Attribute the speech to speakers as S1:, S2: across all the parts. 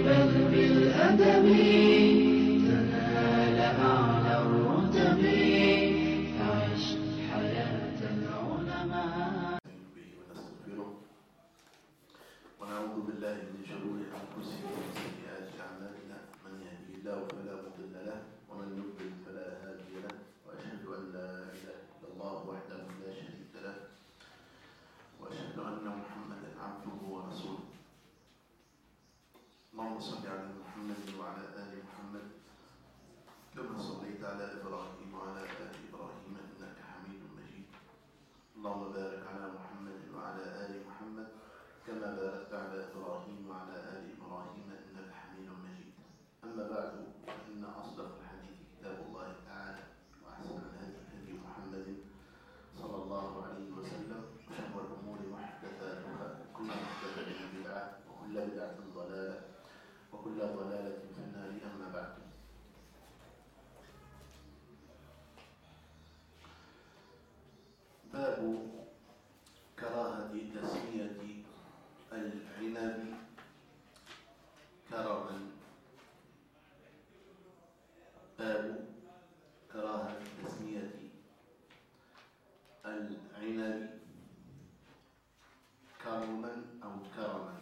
S1: بل بالأدب تنال أعلى الرتب. فعش حياة العلماء.
S2: ونستغفره ونعوذ بالله من شرور أنفسنا وسيئات أعمالنا. من يهده الله فلا مضل له ومن يضلل فلا هادي له. وأشهد أن لا إله إلا الله وحده لا شريك له وأشهد أن محمدا عبده ورسوله. اللهم صل على محمد وعلى آل محمد كما صليت على إبراهيم وعلى آل إبراهيم إنك حميد مجيد. اللهم بارك على محمد وعلى آل محمد كما باركت على إبراهيم وعلى آل إبراهيم إنك حميد مجيد. أما بعد، فإن أصدق الحديث كتاب الله تعالى، وأحسن الهدي هدي محمد صلى الله عليه وسلم، وشر الأمور محدثاتها، كل محدثة بدعة، وكل بدعة ضلالة، وكل ضلالة في النار. أما بعد، باب كراهة تسمية العنب كرما. باب كراهة تسمية العنب كرما أو كرما.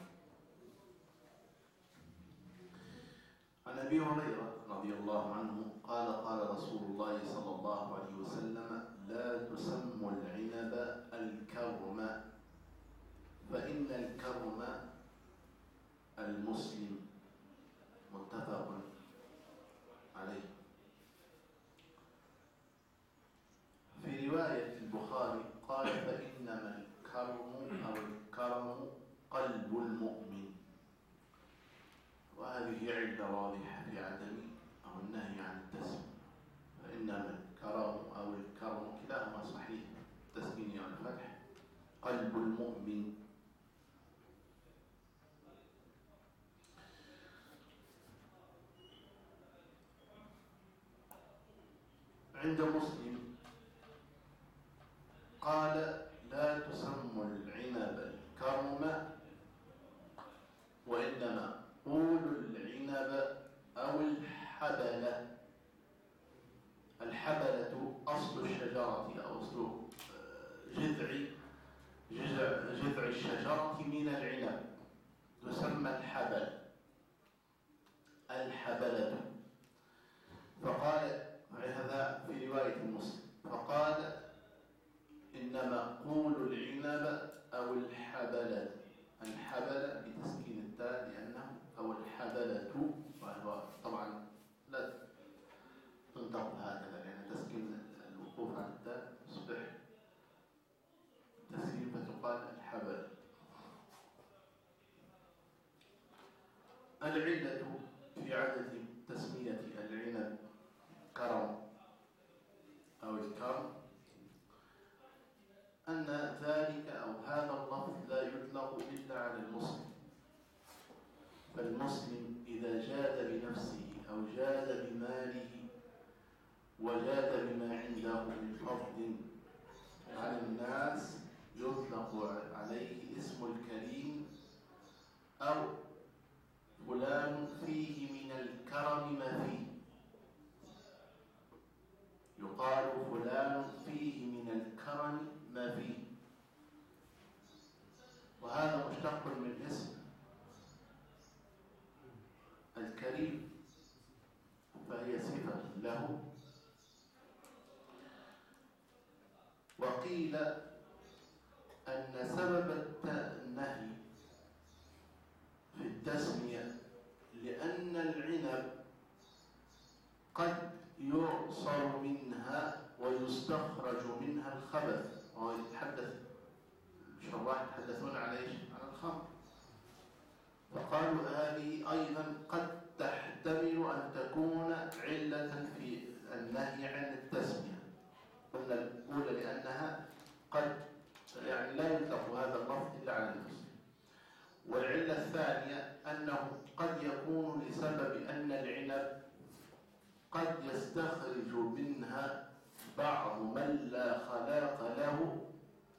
S2: عن أبي هريرة رضي الله عنه قال قال رسول الله صلى الله عليه وسلم: لا تسموا العنب الكرم، فإن الكرم المسلم. متفق عليه. في رواية البخاري قال: فإنما الكرم أو الكرم قلب المؤمن. وهذه علة واضحة في عدم أو النهي عن التسمية. فإنما الكرم أو الكرم كلاهما صحيح، التسمية والفتح. قلب المؤمن. عند مسلم قال: لا تسموا العنب الكرم، وإنما قولوا العنب أو الحبلة. الحبلة أصل الشجرة أو أصل جذع الشجرة من العنب، تسمى الحبلة. فقال هذا في رواية مسلم، فقال: إنما قولوا العنب أو الحبلة. الحبلة بتسكين التاء لأنه أو الحبلة، وهو طبعا لا تنطق هكذا لأن تسكين الوقوف على التاء يصبح تسكين فتقال الحبلة. العلة في عدد تسمية العنب كرم أو الكرم أن ذلك أو هذا اللفظ لا يطلق إلا على المسلم. فالمسلم إذا جاد بنفسه أو جاد بماله وجاد بما عنده من فضل على الناس يطلق عليه اسم الكريم، أو فلان فيه من الكرم ما فيه. يقال فلان فيه من الكرم ما فيه، وهذا مشتق من اسم الكريم، فهي صفة له. وقيل أن سبب النهي في التسمية لأن العنب قد يعصر منها ويستخرج منها الخبث. الشراح يتحدثون على الخمر، فقالوا هذه أيضا قد تحتمل أن تكون علة في النهي عن التسمية. قلنا الأولى لأنها قد لا يطلق هذا اللفظ إلا على المسلم. والعلة الثانية أنه قد يكون لسبب أن العنب قد يستخرج منها بعض من لا خلاق له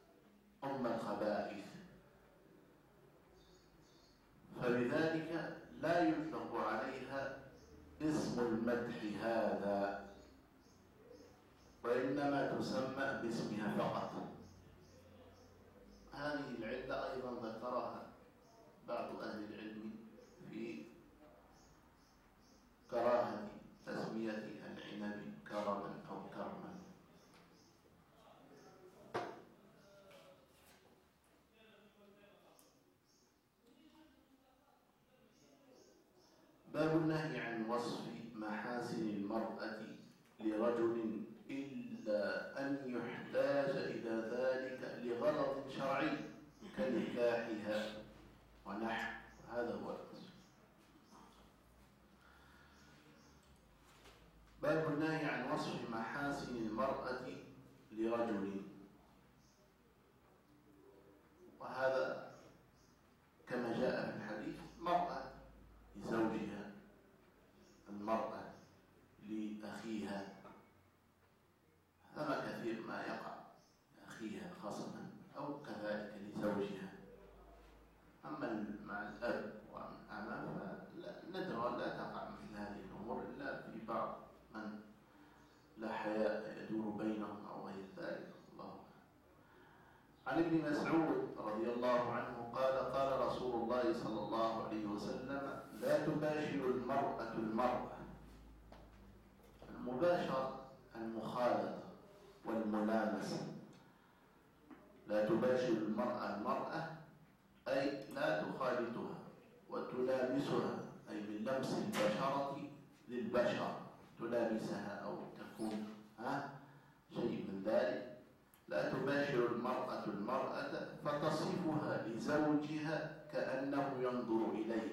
S2: الخبائث، فبذلك لا يطلق عليها اسم المدح هذا، وإنما تسمى باسمها فقط. هذه العلة أيضا ذكرها بعض أهل العلم في كراهة تسمية العنب كرما أو كرما. باب النهي عن وصف محاسن المرأة لرجل إلا أن يحتاج إلى ذلك لغرض شرعي كنكاحها ونحو. هذا هو القصد. باب النهي عن وصف محاسن المرأة لرجل، وهذا كما جاء في الحديث مرأة لزوجها، المرأة لأخيها، هذا كثير ما يقع لأخيها خاصة أو كذلك لزوجها. أما مع الأب والأمام فندرة لا تقع مثل هذه الأمور إلا في بعض من لا حياء يدور بينهم أو غير ذلك. الله عن ابن مسعود رضي الله عنه قال قال رسول الله صلى الله عليه وسلم لا تباشر المرأة المرأة. المباشرة المخالطة والملامسة. لا تباشر المرأة المرأة أي لا تخالطها وتلامسها، أي من لمس البشرة للبشر تلامسها أو تكون شيء من ذلك. لا تباشر المرأة المرأة فتصفها لزوجها كأنه ينظر إليه.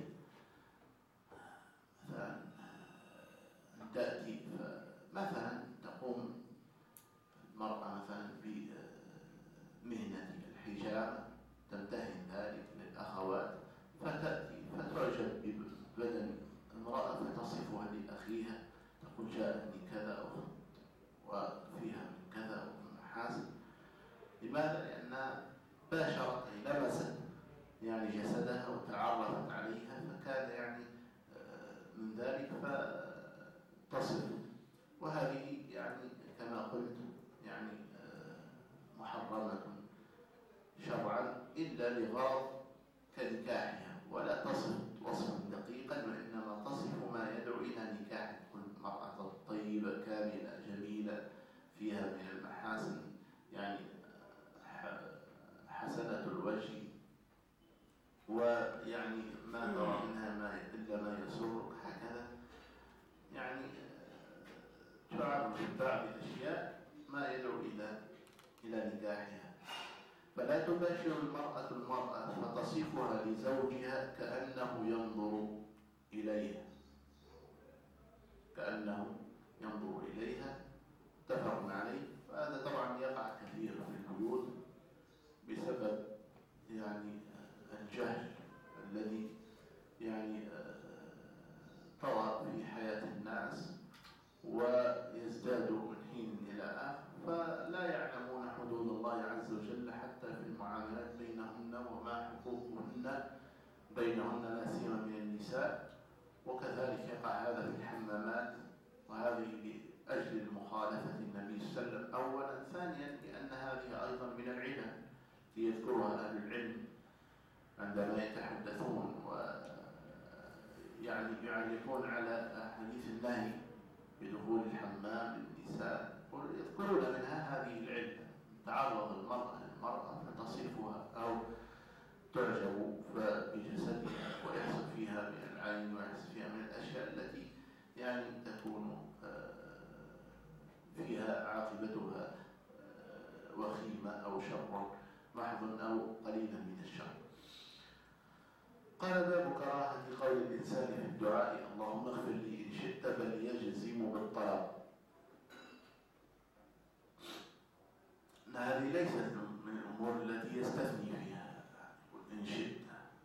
S2: مثلا تأتي مثلا تقوم المرأة مثلا بمهنة الحجاب، تمتهن ذلك للأخوات، فتأتي فتعجب ببدن امرأة فتصفها لأخيها، تقول جاءتني كذا وفيها من كذا ومن محاسن. لماذا؟ لأنها باشرت أي لمست يعني جسدها وتعرفت عليها، فكان يعني من ذلك فتصف. وهذه يعني كما قلت يعني محرمة شرعا إلا لغرض كنكاحها، ولا تصف وصفا دقيقا، وإنما تصف ما يدعو إلى نكاح. تكون مرأة طيبة كاملة جميلة فيها من المحاسن، يعني حسنة الوجه، ويعني ما ترى منها إلا ما يسرك، هكذا يعني تعرف بعض الأشياء ما يدعو إلى نكاحها. فلا تباشر المرأة المرأة فتصفها لزوجها كأنه ينظر إليها، كأنه ينظر إليها، متفق عليه. وهذا طبعا يقع كثير في البيوت بسبب يعني الجهل الذي يعني طغى في حياة الناس ويزداد من حين إلى آخر، فلا يعلمون حدود الله عز وجل حتى في المعاملات بينهن وما حقوقهن بينهن، لا سيما من النساء. وكذلك يقع هذا في الحمامات، وهذه لأجل المخالفة النبي صلى الله عليه وسلم أولا. ثانيا لأن هذه أيضا من العلل ليذكرها أهل العلم عندما يتحدثون ويعني يعلقون على حديث النهي بدخول الحمام للنساء، يذكرون منها هذه العلة: تعرض المرأة للمرأة فتصفها أو تعجب بجسدها ويحصل فيها من العين ويحصل فيها من الأشياء التي يعني تكون فيها عاقبتها وخيمة أو شر محض أو قليلا من الشر. قال باب كراهة قول الإنسان في الدعاء اللهم اغفر لي إن شئت، بل يجزم بالطلب. هذه ليست من الأمور التي يستثني فيها إن شئت،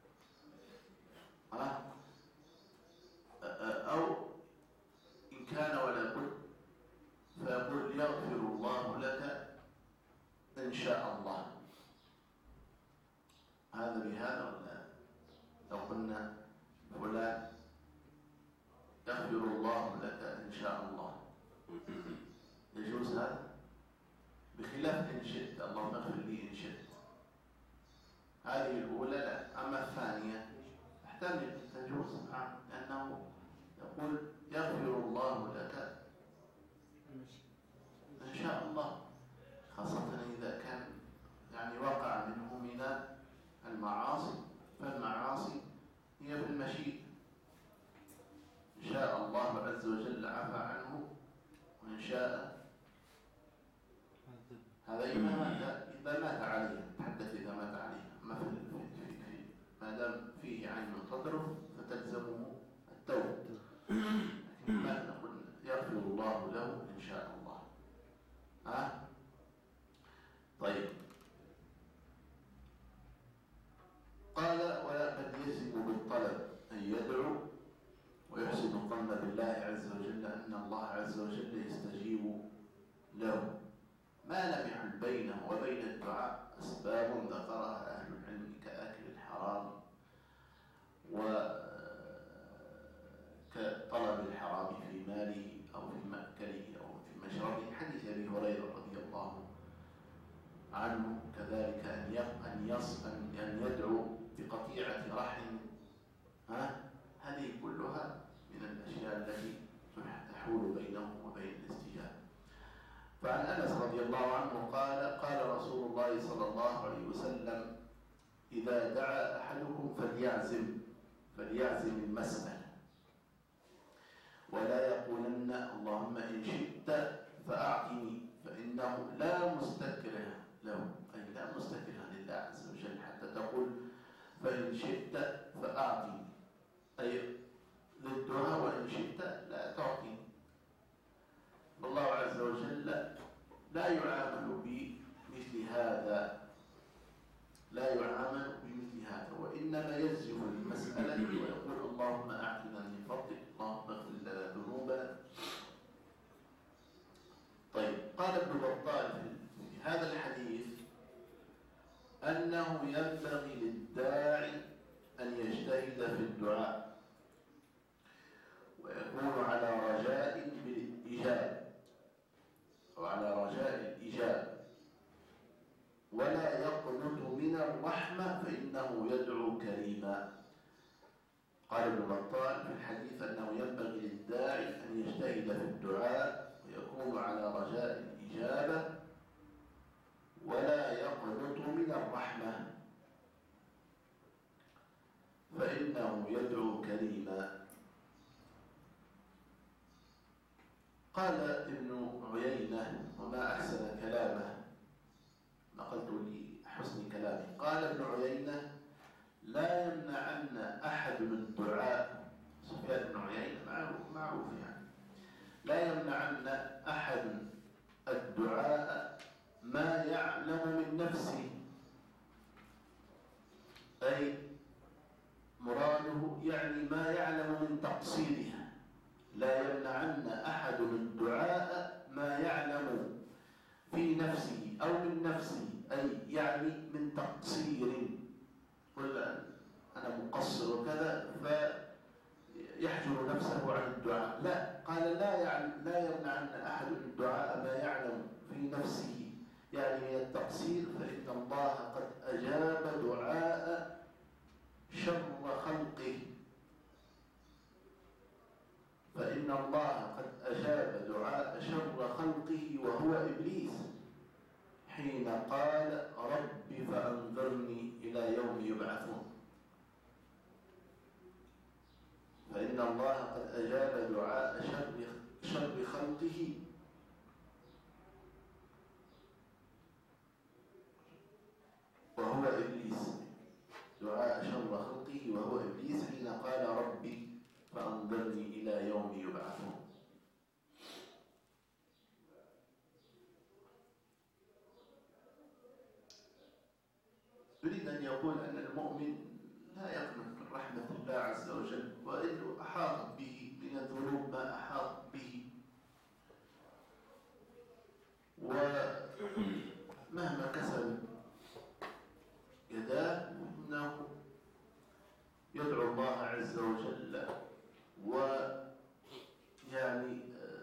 S2: أو إن كان ولا بد فيقول يغفر الله لك إن شاء الله. هذا بهذا ولا لو قلنا فلان يغفر الله لك إن شاء الله، يجوز هذا؟ بخلاف إن شئت، اللهم اغفر لي إن شئت. هذه الأولى لا. أما الثانية تحتمل تجوز، لأنه يقول يغفر الله لك إن شاء الله، خاصة إذا كان يعني وقع منه من المعاصي، فالمعاصي هي بالمشيئة، إن شاء الله عز وجل عفى عنه، وإن شاء هذا إذا مات عليه، تحدث إذا مات عليه. ما دام فيه عين تضرب فتلزمه التوبة، لكن ما نقول يغفر الله له إن شاء الله. طيب، قال وقد يجب بالطلب أن يدعو ويحسن الظن بالله عز وجل أن الله عز وجل يستجيب له، ما لم يحل بينه وبين الدعاء أسباب ذكرها أهل العلم كأكل الحرام وكطلب الحرام في ماله أو في مأكله أو في مشربه، حديث أبي هريرة رضي الله عنه، كذلك أن يدعو بقطيعة رحم. هذه كلها من الأشياء التي تحول بينه وبين الاستجابة. فعن أنس رضي الله عنه قال قال رسول الله صلى الله عليه وسلم إذا دعا أحدكم فليعزم المسألة، ولا يقولن اللهم إن شئت فأعطني، فإنه لا مستكره له، أي لا مستكره لله عز وجل حتى تقول فإن شئت فأعطني، أي للدعاء وإن شئت لا تعطيني. الله عز وجل لا يعامل بمثل هذا، وإنما يزجر المسألة ويقول اللهم أعطنا من فضلك، اللهم اغفر لنا ذنوبنا. طيب، قال ابن بطال في هذا الحديث أنه ينبغي للداعي أن يجتهد في الدعاء ويكون على رجاء بالإجابة أو على رجاء الإجابة، ولا يقنط من الرحمة فإنه يدعو كريما. قال ابن بطال في الحديث أنه ينبغي للداعي أن يجتهد في الدعاء ويكون على رجاء الإجابة ولا يقنط من الرحمة فإنه يدعو كريما. قال ابن عيينة وما أحسن كلامه، نقلت لحسن كلامه، قال ابن عيينة لا يمنعن أحد الدعاء، سفيان بن عيينة معروف يعني، لا يمنعن أحد الدعاء ما يعلم من نفسه، أي مراده يعني ما يعلم من تقصيرها. لا يمنعن أحد الدعاء ما يعلم في نفسه أو من نفسه، أي يعني من تقصير، قل أنا مقصر وكذا فيحجر نفسه عن الدعاء. لا، قال لا يمنعن أحد الدعاء ما يعلم في نفسه يعني من التقصير، فإن الله قد أجاب دعاء شر خلقه، فإن الله قد أجاب دعاء شر خلقه وهو إبليس حين قال رب فأنظرني إلى يوم يبعثون. فإن الله قد أجاب دعاء شر خلقه وهو إبليس، دعاء شر خلقه وهو إبليس حين قال ربي فأنظرني إلى يوم يبعثون. يريد أن يقول أن المؤمن لا يقنط من رحمة الله عز وجل، وإنه أحاط به من الذنوب ما أحاط به، ومهما كسب يداه إنه يدعو الله عز وجل يعني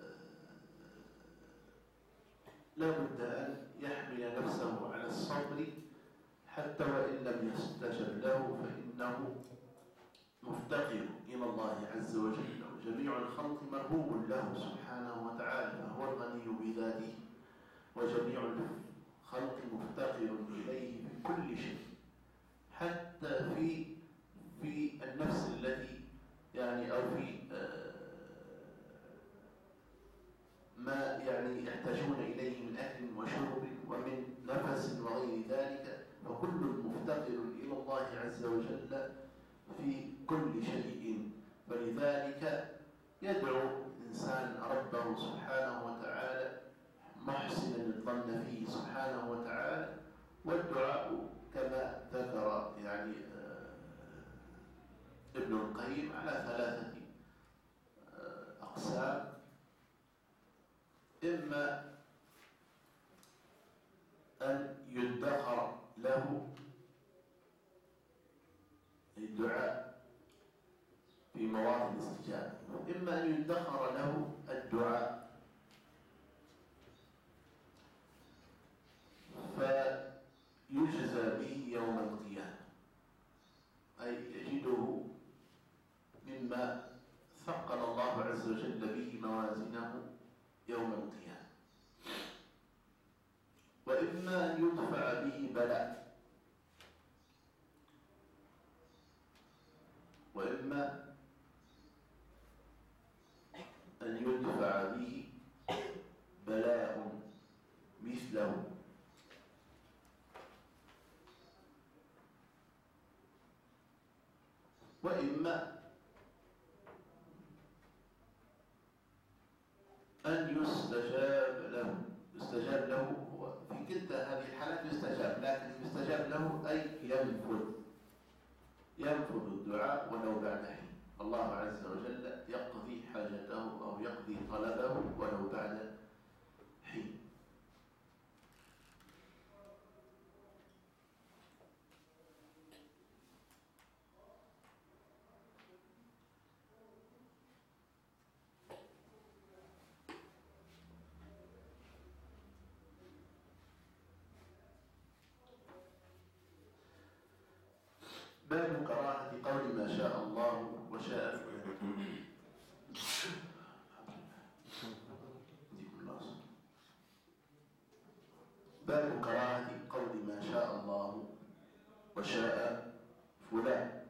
S2: لا بد أن يحمل نفسه على الصبر حتى وإن لم يستجب له، فإنه مفتقر إلى الله عز وجل، وجميع الخلق مرهوب له سبحانه وتعالى، فهو الغني بذاته، وجميع الخلق مفتقر إليه في كل شيء، حتى في النفس التي يعني أو في ما يعني يحتاجون إليه من أكل وشرب ومن نفس وغير ذلك، فكل مفتقر إلى الله عز وجل في كل شيء. فلذلك يدعو الإنسان ربه سبحانه وتعالى محسنا الظن فيه سبحانه وتعالى. والدعاء كما ذكر يعني ابن القيم على 3 أقسام: إما أن يدخر له الدعاء في مواطن الاستجابة، إما أن يدخر له الدعاء فيجزى به يوم القيامة، أي يجده مما ثقل الله عز وجل به موازينه يوم القيامة. وإما أن يدفع به بلاء، وإما أن يدفع به بلاء مثله، وإما أن يستجاب له. في كلتا هذه الحالات يستجاب، لكن يستجاب له أي ينفذ الدعاء ولو بعد حين. الله عز وجل يقضي حاجته أو يقضي طلبه ولو بعد حين. باب كراهة قول ما شاء الله وشاء فلان. باب كراهة قول ما شاء الله وشاء فلان.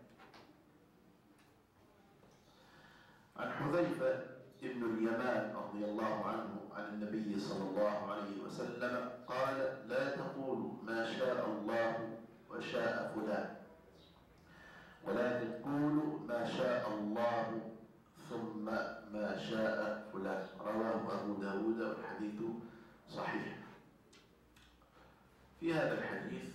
S2: عن حذيفة ابن اليمان رضي الله عنه عن النبي صلى الله عليه وسلم قال: لا تقولوا ما شاء الله وشاء فلان، ولكن قولوا ما شاء الله ثم ما شاء فلان. رواه أبو داود والحديث صحيح. في هذا الحديث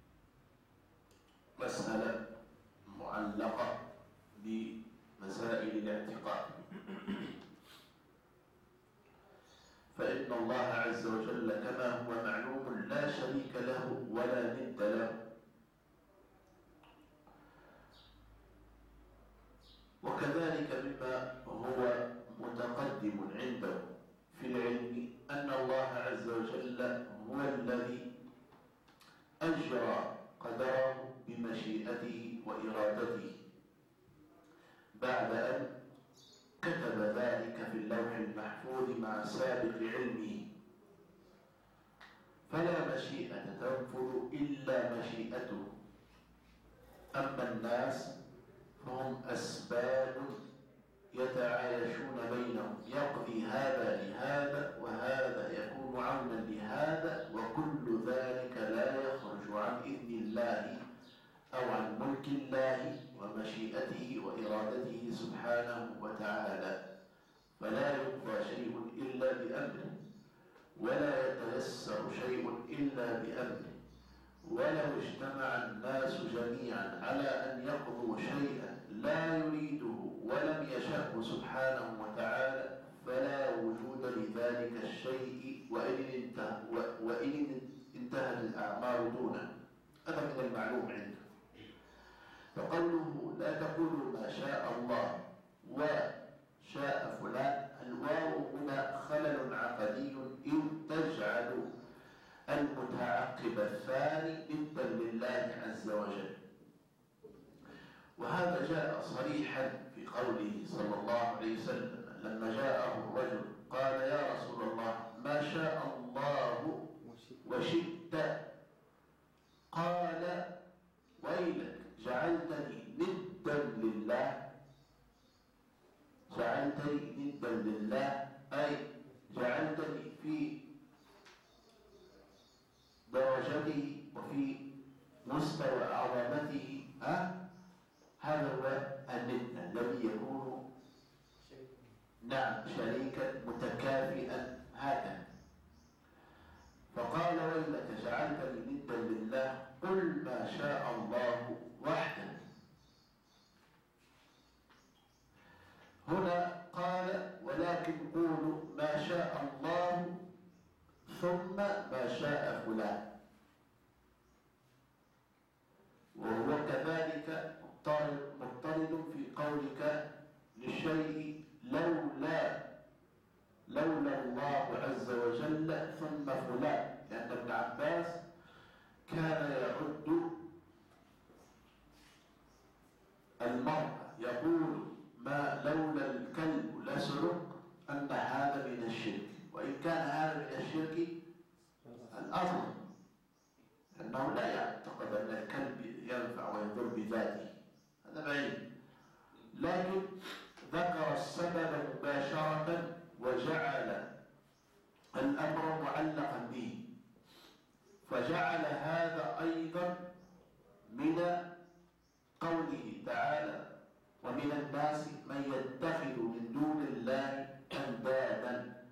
S2: مسألة معلقة بمسائل الاعتقاد، فإن الله عز وجل كما هو معلوم لا شريك له ولا ند له، وكذلك مما هو متقدم عنده في العلم أن الله عز وجل هو الذي أجرى قدره بمشيئته وإرادته بعد أن كتب ذلك في اللوح المحفوظ مع سابق علمه، فلا مشيئة تنفذ إلا مشيئته. أما الناس فهم أسباب يتعايشون بينهم، يقضي هذا لهذا وهذا يكون عونا لهذا، وكل ذلك لا يخرج عن إذن الله أو عن ملك الله ومشيئته وإرادته سبحانه وتعالى. فلا يقضى شيء إلا بأمره، ولا يتيسر شيء إلا بأمره. ولو اجتمع الناس جميعا على أن يقضوا شيئا لا يريده ولم يشأه سبحانه وتعالى فلا وجود لذلك الشيء وإن انتهت الأعمار دونه. هذا من المعلوم عنده. فقوله لا تقولوا ما شاء الله وشاء فلان، وهذا جاء صريحا في قوله صلى الله عليه وسلم لما جاءه الرجل قال يا رسول الله ما شاء الله وشئت، قال ويلك جعلتني ندا لله، جعلتني ندا لله أي جعلتني في درجته وفي مستوى عظمته. هذا هو الند الذي يكون نعم شريكا متكافئا هكذا. فقال ويلك جعلتني ندا لله قل ما شاء الله وحده. هنا قال ولكن قولوا ما شاء الله ثم ما شاء فلان، وهو كذلك مضطرد في قولك للشيء لولا الله عز وجل ثم فلان، لأن ابن عباس كان يعد المرء يقول ما لولا الكلب لسرق أن هذا من الشرك، وإن كان هذا من الشرك الأصل أنه لا يعتقد أن الكلب ينفع ويضر بذاته، هذا بعيد، لكن ذكر السبب مباشرة وجعل الأمر معلقا به، فجعل هذا أيضا من قوله تعالى ومن الناس من يتخذ من دون الله أندادا،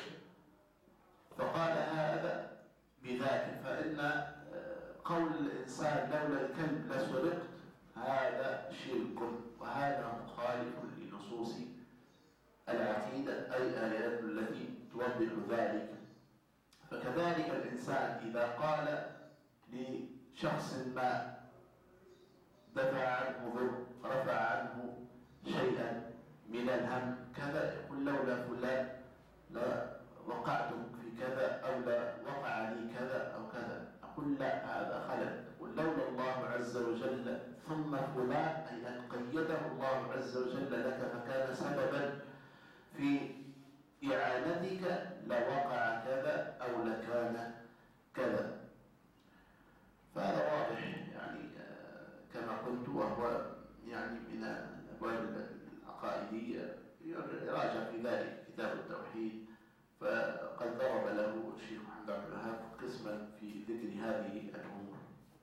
S2: فقال هذا بذاك، فإن قول الإنسان لولا الكلب لسرقت هذا شرك، وهذا مخالف لنصوص العقيدة أي الآيات التي توضح ذلك. فكذلك الإنسان إذا قال لشخص ما دفع عنه ضر رفع عنه شيئا من الهم كذا، يقول لولا فلان لا وقعت في كذا أو لا وقع لي كذا أو كذا، أقول لا هذا خلل، قل لولا الله عز وجل ثم فلان أي أن قيده الله عز وجل لك فكان سببا في إعانتك لوقع كذا أو لكان كذا. فهذا واضح يعني كما قلت، وهو يعني من الأبواب العقائدية يراجع في ذلك كتاب التوحيد، فقد ضرب له الشيخ محمد عبد الوهاب قسما في ذكر هذه الأمور.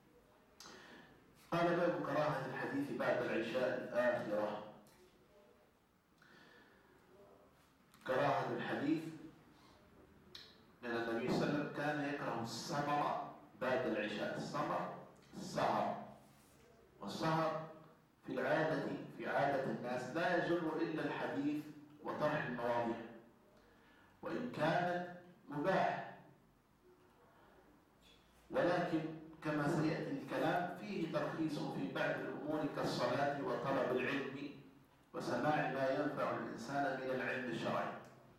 S2: قال باب كراهة الحديث بعد العشاء الآخرة. كراهة الحديث لأن النبي صلى الله عليه وسلم كان يكره السمر بعد العشاء. السهر، والسهر في عادة الناس لا يجر إلا الحديث وطرح المواضيع، وإن كانت مباح، ولكن كما سيأتي الكلام فيه ترخيص في بعض الأمور كالصلاة وطلب العلم وسماع ما ينفع الإنسان من العلم الشرعي.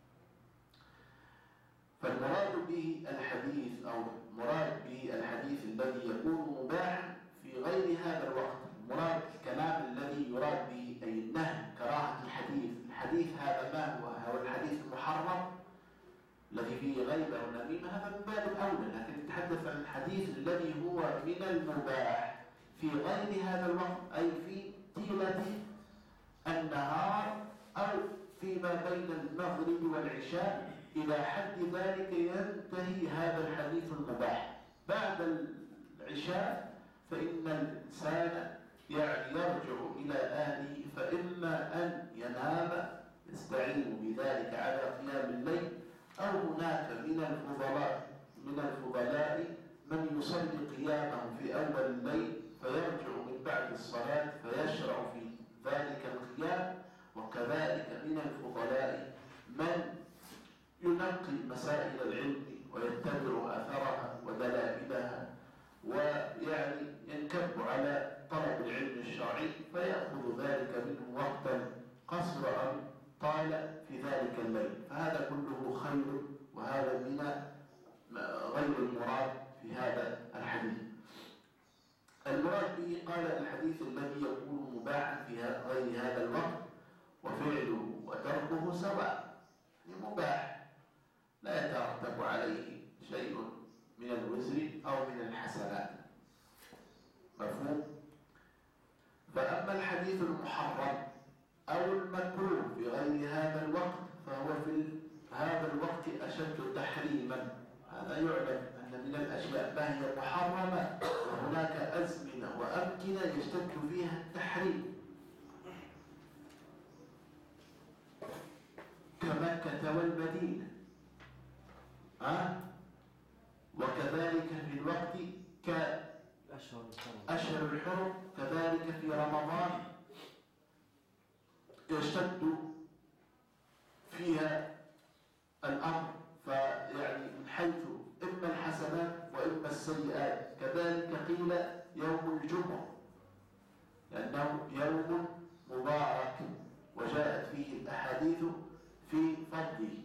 S2: فالمراد به الحديث أو مراد به الحديث الذي يكون مباحا في غير هذا الوقت، مراد الكلام الذي يراد به أي النهي كراهة الحديث هذا ما هو الحديث المحرم الذي فيه غيبة ونميمة، هذا من باب الأولى، لكن نتحدث عن الحديث الذي هو من المباح في غير هذا الوقت، أي في طيلة النهار أو فيما بين المغرب والعشاء، إلى حد ذلك ينتهي هذا الحديث المباح. بعد العشاء فإن الإنسان يعني يرجع إلى أهله، فإما أن ينام يستعين بذلك على قيام الليل، أو هناك من الفضلاء من يصلي قيامه في أول الليل فيرجع من بعد الصلاة فيشرع في ذلك القيام، وكذلك من الفضلاء من ينقي مسائل العلم ويتبع أثرها ودلائلها، ويعني ينكب على طلب العلم الشرعي، فيأخذ ذلك منه وقتا قصر أو طال في ذلك الليل، فهذا كله خير، وهذا من غير المراد في هذا الحديث. المراد به قال الحديث الذي يكون مباحا في غير هذا الوقت وفعله وتركه سواء، يعني مباح لا يترتب عليه شيء من الوزر أو من الحسنات. مفهوم؟ فأما الحديث المحرم أو المكروه في غير هذا الوقت فهو في هذا الوقت أشد تحريما. هذا يعلم أن من الأشياء ما هي محرمة وهناك أزمنة وأمكنة يشتد فيها التحريم كمكة والمدينة، وكذلك في الوقت كأشهر الحرم، كذلك في رمضان يشتد فيها الأمر، فيعني من حيث إما الحسنات وإما السيئات. كذلك قيل يوم الجمعة لأنه يوم مبارك وجاءت فيه الأحاديث في فضله.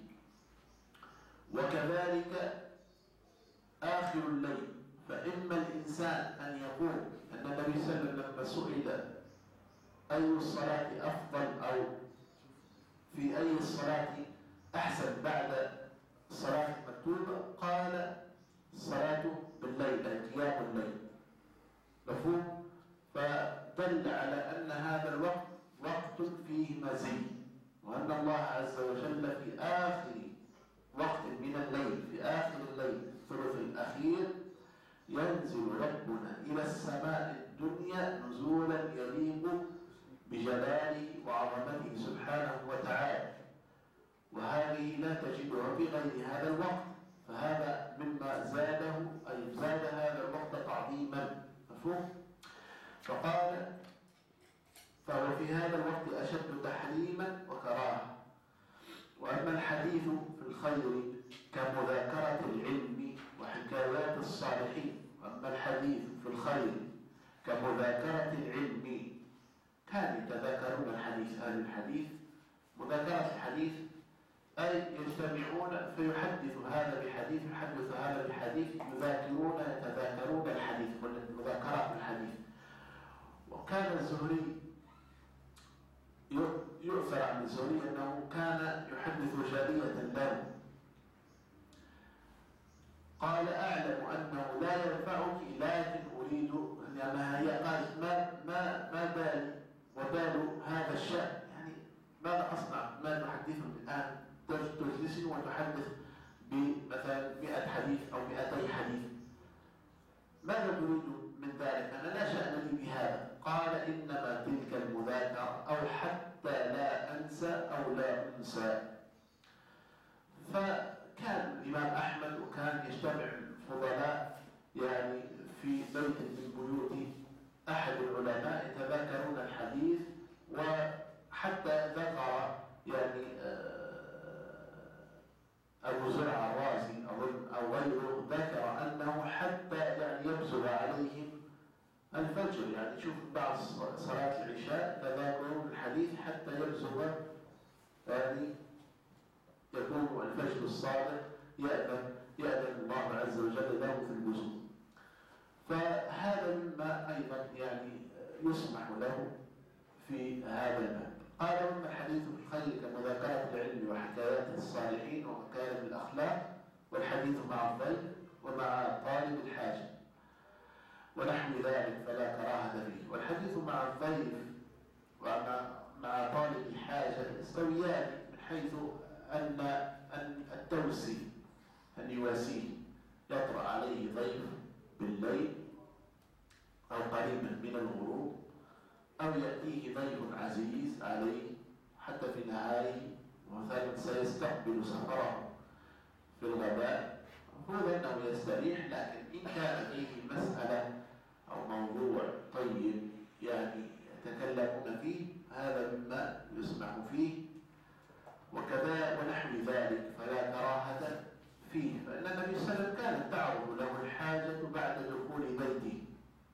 S2: وكذلك آخر الليل، فإما الإنسان أن يقول أن النبي صلى الله عليه وسلم لما سئل أي الصلاة أفضل أو في أي الصلاة أحسن بعد الصلاة المكتوبة قال الصلاة بالليل أي قيام الليل. مفهوم؟ فدل على أن هذا الوقت وقت فيه مزيد، وأن الله عز وجل في آخر وقت من الليل، في آخر الليل الثلث الأخير، ينزل ربنا إلى السماء الدنيا نزولا يليق بجلاله وعظمته سبحانه وتعالى، وهذه لا تجدها في غير هذا الوقت، فهذا مما زاده أي زاد هذا الوقت تعظيما. مفهوم؟ فقال فهو في هذا الوقت أشد تحريما وكراهة. وأما الحديث في الخير كمذاكرة العلم وحكايات الصالحين، وأما الحديث في الخير كمذاكرة العلم، كانوا يتذاكرون الحديث. أهل الحديث مذاكرة الحديث أي يجتمعون فيحدث هذا بحديث يحدث هذا بحديث، يذاكرون يتذاكرون الحديث، مذاكرات الحديث. وكان الزهري يؤثر عن الزهري أنه كان يحدث جارية له، قال أعلم أنه لا ينفعك لكن أريد أنها هي قالت ما بالي وبال هذا الشأن، يعني ماذا أصنع؟ ما تحدثه الآن؟ تجلس وتحدث بمثلا 100 حديث أو 200 حديث، ماذا تريد من ذلك؟ أنا لا شأن لي بهذا. قال إنما تلك المذاكرة أو حتى لا أنسى أو لا أنسى. فكان الإمام أحمد وكان يجتمع الفضلاء يعني في بيت من بيوت أحد العلماء يتذاكرون الحديث، وحتى ذكر يعني أبو زرع الرازي أو غيره ذكر أنه حتى يعني يبزغ عليهم الفجر، يعني شوف بعد صلاة العشاء تذاكرون الحديث حتى يبزغ، يعني يكون الفجر الصادق يأذن الله عز وجل له في البزوغ. فهذا مما أيضا يعني يسمح له في هذا الباب. قال وما الحديث في الخير كمذاكرة العلم وحكايات الصالحين ومكارم الأخلاق، والحديث مع الضيف ومع طالب الحاجة ونحو ذلك فلا كراهة فيه. والحديث مع الضيف ومع طالب الحاجة يستويان من حيث أن التوسي أن يواسيه، يطرأ عليه ضيف بالليل أو قريبا من الغروب، أو يأتيه ضيف عزيز عليه حتى في نهاره ومثلا سيستقبل سفره في الغداء، المفروض أنه يستريح، لكن إن كان فيه مسألة أو موضوع طيب يعني يتكلمون فيه هذا مما يسمح فيه، وكذا ونحو ذلك فلا كراهة فيه. فإن النبي صلى الله عليه وسلم كانت تعرض له الحاجة بعد دخول بيته،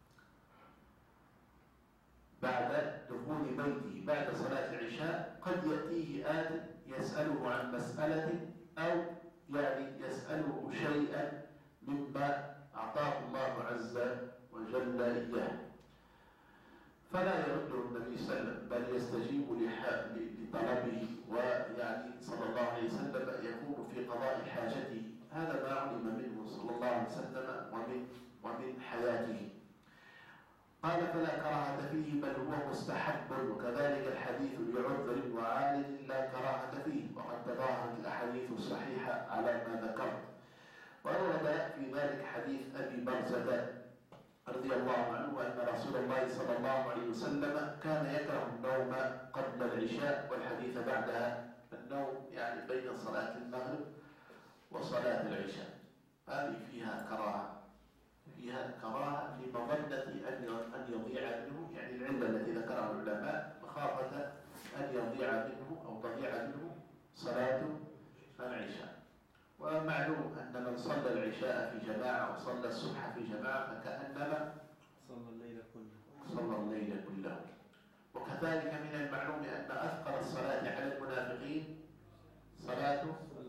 S2: بعد صلاة العشاء قد يأتيه آت يسأله عن مسألة أو يعني يسأله شيئا مما أعطاه الله عز وجل إياه، فلا يرده النبي صلى الله عليه وسلم بل يستجيب لطلبه، ويعني صلى الله عليه وسلم يكون في قضاء حاجته. هذا ما علم منه صلى الله عليه وسلم ومن حياته. قال فلا كراهة فيه بل هو مستحب، وكذلك الحديث لعذر وعالل لا كراهة فيه، وقد تظاهرت الأحاديث الصحيحة على ما ذكرت. وورد في ذلك حديث أبي برزة رضي الله عنه أن رسول الله صلى الله عليه وسلم كان يكره النوم قبل العشاء والحديث بعدها، النوم يعني بين صلاة المغرب وصلاة العشاء. هذه فيها كراهة في مظنة أن يضيع منه، يعني العلة التي ذكرها العلماء مخافة أن يضيع منه أو تضيع منه صلاة العشاء. ومعلوم أن من صلى العشاء في جماعة وصلى الصبح في جماعة فكأنما صلى الليل كله. وكذلك من المعلوم أن أثقل الصلاة على المنافقين صلاة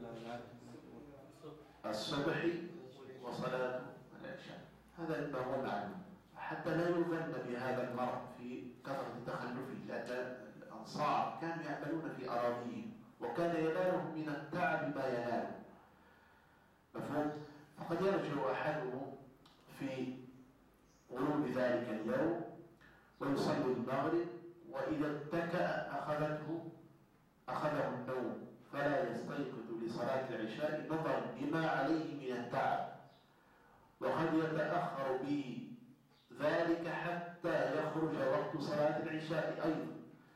S2: الصبح وصلاة العشاء. هذا مما هو معلوم، حتى لا يظن بهذا المرء في كثرة تخلفه، لأن الأنصار كانوا يعملون في أراضيهم وكان ينالهم من التعب ما ينالهم، مفهوم؟ فقد يرجع أحدهم في غروب ذلك اليوم ويصلي المغرب، وإذا اتكأ أخذه النوم فلا يستيقظ لصلاة العشاء نظرا بما عليه من التعب، وقد يتأخر به ذلك حتى يخرج وقت صلاة العشاء أيضا.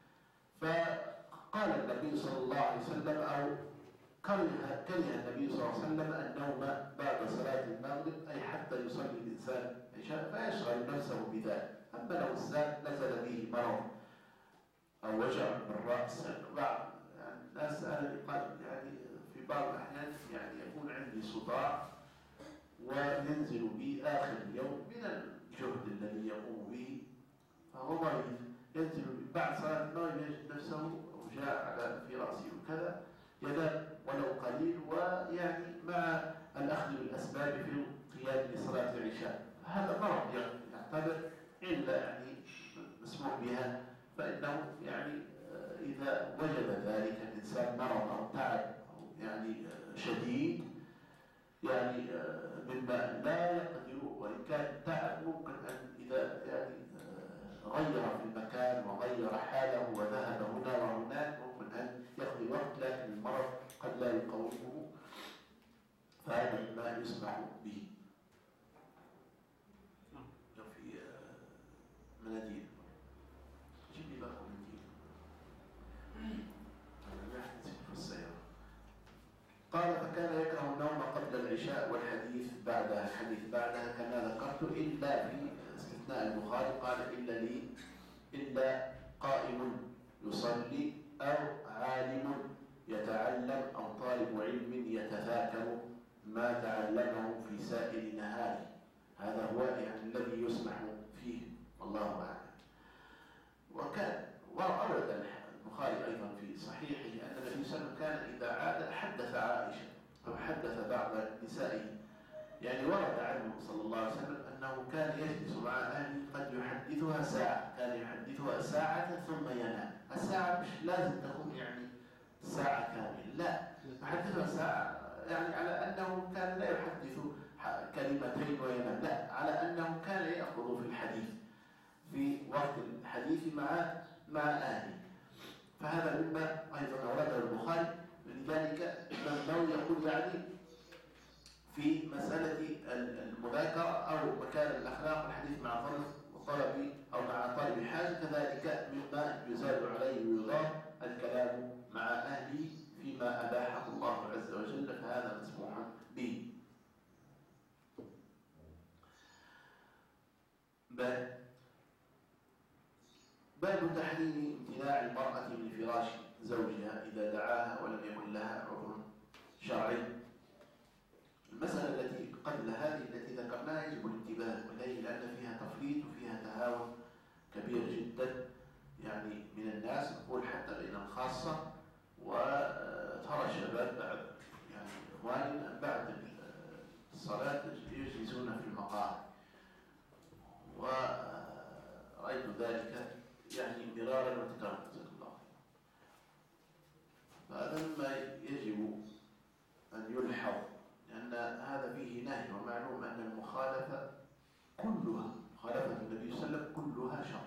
S2: فقال النبي صلى الله عليه وسلم أو كره النبي صلى الله عليه وسلم النوم بعد صلاة المغرب، أي حتى يصلي الإنسان العشاء فيشغل نفسه بذلك. أما لو الإنسان نزل به مرض أو وجع بالرأس، بعض الناس يعني في بعض الأحيان يعني يكون عندي صداع وينزل بي آخر اليوم من الجهد الذي يقوم به، فهو مريض، ينزل بعد صلاة المغرب يجد نفسه أوجاع في رأسه وكذا، ينام ولو قليل، ويعني مع الأخذ بالأسباب في القيام لصلاة العشاء. هذا مرض يعتبر إلا يعني مسموح بها، فإنه يعني إذا وجد ذلك الإنسان مرض أو تعب أو يعني شديد يعني مما لا يقدر، وإن كان تعب ممكن أن إذا يعني غير في المكان وغير حاله وذهب هنا وهناك ممكن أن يقضي وقت، لكن المرض قد لا يقومه، فهذا ما يسمح به. لو في مناديل جيب لي بقى مناديل في السيارة. قال فكان يكره النوم قبل العشاء والحديث بعدها، الحديث بعدها كما ذكرت، إلا في استثناء البخاري قال إلا قائم يصلي أو عالم يتعلم أو طالب علم يتذاكر ما تعلمه في سائر نهاره. هذا هو يعني الذي يسمح فيه، والله أعلم. وكان وأورد البخاري أيضا في صحيحه أن النبي صلى الله عليه وسلم كان إذا عاد حدث عائشة أو حدث بعض نسائه، يعني ورد عنه صلى الله عليه وسلم أنه كان يجلس مع أهله قد يحدثها ساعة، كان يحدثها ساعة ثم ينام. الساعة مش لازم تكون يعني ساعة كاملة، لا، يحدثها ساعة يعني على أنه كان لا يحدث كلمتين وينام، لا، على أنه كان يأخذ في الحديث في وقت الحديث مع أهله. فهذا مما أيضا أورده البخاري. لذلك ابن النووي يقول يعني في مسألة المذاكرة أو مكان الأخلاق والحديث مع طلب أو مع طالب حاجة، كذلك مما يزاد عليه ويضاف الكلام مع أهله فيما أباحه الله عز وجل، فهذا مسموح به. باب تحريم امتناع المرأة من فراش زوجها إذا دعاها ولم يكن لها عذر شرعي. المسألة التي قبل هذه التي ذكرناها يجب الانتباه إليه، لأن فيها تفريط وفيها تهاون كبير جدا يعني من الناس، نقول حتى بين الخاصة، وترى الشباب بعد يعني إخواننا بعد الصلاة يجلسون في المقاهي فهذا مما يجب أن يلحظ، لأن هذا فيه نهي، ومعلوم أن المخالفة كلها، مخالفة النبي صلى الله عليه وسلم كلها شر.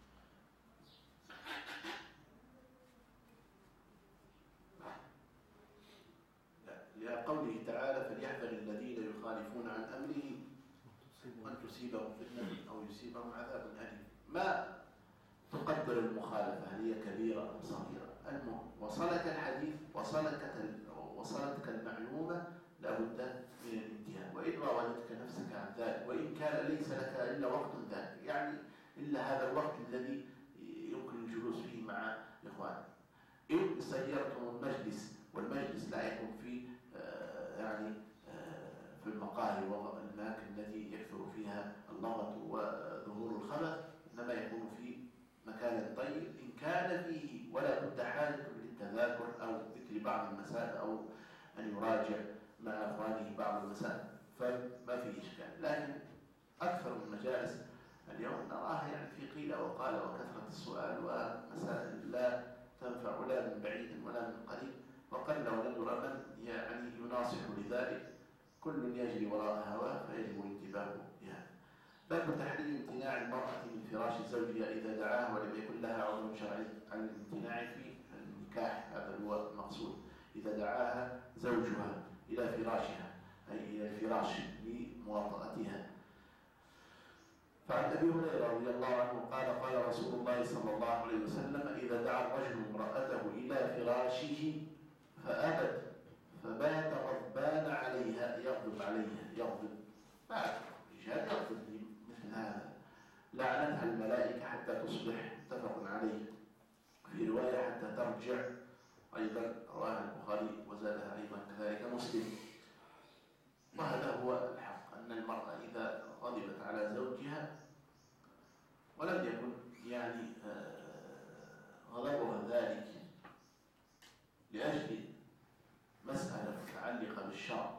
S2: لقوله تعالى: فليحذر الذين يخالفون عن أمره أن تصيبهم فتنة أو يصيبهم عذاب أليم. ما تقدر المخالفة، هل هي كبيرة أم صغيرة؟ المهم وصلك الحديث، وصلتك المعلومة، لابد من الانتهاء. وإن راودتك نفسك عن ذلك، وإن كان ليس لك إلا وقت ذلك، يعني إلا هذا الوقت الذي يمكن الجلوس فيه مع إخوانك. إن سيرتم المجلس، والمجلس لا يكون في في المقاهي والأماكن التي يكثر فيها اللغط وظهور الخبث، إنما يكون في مكان طيب إن كان فيه ولا بد حاجة للتذاكر أو ذكر بعض المسائل، أو أن يراجع مع أخوانه بعض المسائل، فما في إشكال. لكن أكثر من المجالس اليوم نراها يعني في قيل وقال وكثرة السؤال، ومسائل لا تنفع لا من بعيد ولا من قريب، وقل ونذر من يعني يناصح لذلك. كل يجري وراء هواه، فيجب الانتباه بها. باب تحريم امتناع المرأة من فراش زوجها إذا دعاها ولم يكن لها عذر شرعي عن الامتناع في النكاح. هذا هو المقصود. إذا دعاها زوجها إلى فراشها، أي إلى الفراش لمواطأتها. فعن أبي هريرة رضي الله عنه قال: قال رسول الله صلى الله عليه وسلم: إذا دعا الرجل امرأته إلى فراشه فأبت فبات غضبان عليها، يغضب بعد الرجال يغضب مثل هذا، لعنتها الملائكة حتى تصبح. متفق عليه. في رواية حتى ترجع، أيضا رواه البخاري وزادها أيضا كذلك مسلم. وهذا هو الحق، أن المرأة إذا غضبت على زوجها ولم يكن يعني غضبها ذلك لأجل مسألة متعلقة بالشرع،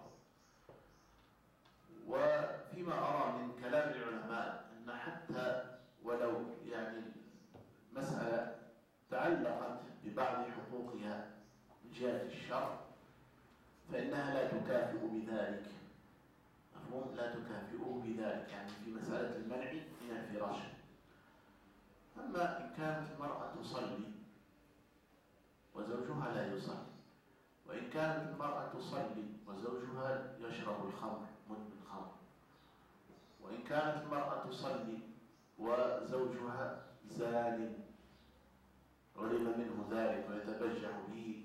S2: وفيما أرى من كلام العلماء أن حتى ولو يعني مسألة تعلقت ببعض حقوقها من جهة الشرع، فإنها لا تكافئ بذلك. مفهوم؟ لا تكافئه بذلك، يعني في مسألة المنع من الفراش. أما إن كانت المرأة تصلي وزوجها لا يصلي، وإن كانت المرأة تصلي وزوجها يشرب الخمر، مدمن خمر، وإن كانت المرأة تصلي وزوجها زان علم منه ذلك ويتبجح به،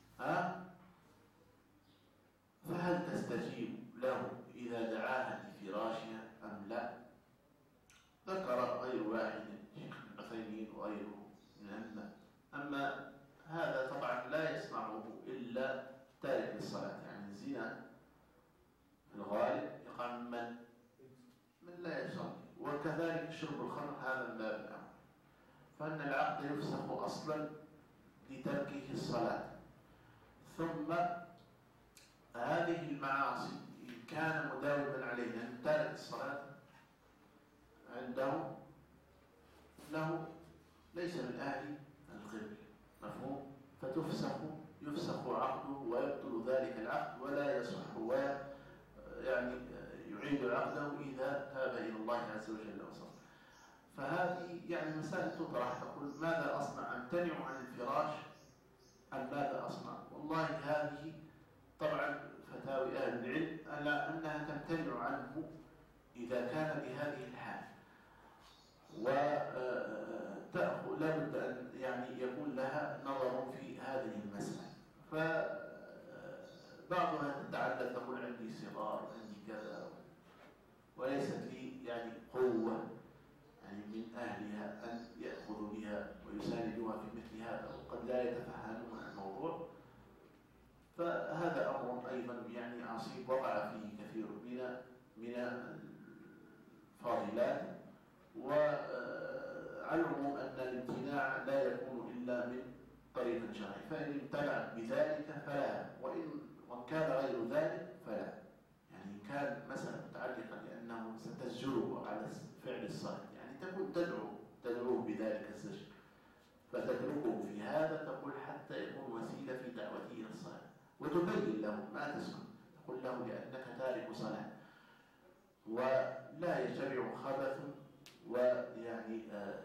S2: فهل تستجيب له إذا دعاها لفراشها أم لا؟ ذكر غير واحد، الشيخ العثيمين وغيره من العلماء. أما هذا طبعا لا يسمعه إلا تارك للصلاة، يعني الزنا في الغالب يقع من لا يصلي، وكذلك شرب الخمر هذا من باب الأمر. فإن العقد يفسخ أصلا لتركه الصلاة. ثم هذه المعاصي إن كان مداوما عليها، أن تارك الصلاة عنده له ليس من أهل القبل، مفهوم؟ يفسخ عقده ويبطل ذلك العقد ولا يصح، يعني يعيد عقده إذا تاب إلى الله عز وجل وصل. فهذه يعني مسائل تطرح، تقول ماذا أصنع؟ أمتنع عن الفراش أم ماذا أصنع؟ والله هذه طبعا فتاوي أهل العلم ألا أنها تمتنع عنه إذا كان بهذه الحال، وتأخذ لابد أن يعني يكون لها نظر في هذه المسألة. فبعضها تتعلق، تقول عندي صغار، عندي كذا، وليست لي يعني قوة يعني من أهلها أن يأخذوا بها ويساندوها في مثل هذا، وقد لا يتفهمون الموضوع. فهذا أمر أيضا يعني عصيب وقع فيه كثير من الفاضلات. وعلى العموم أن الامتناع لا يكون إلا من طريق شرعي، فإن امتنع بذلك فلا، وإن كان غير ذلك فلا. يعني إن كان مسألة متعلقة لأنه ستزجره على فعل الصائم، يعني تكون تدعوه بذلك الزجر، فتتركه في لهذا تقول حتى يكون وسيلة في دعوته إلى الصلاة، وتبين له ما تسكت، تقول له لأنك تارك صلاة، ولا يجتمع خبث ويعني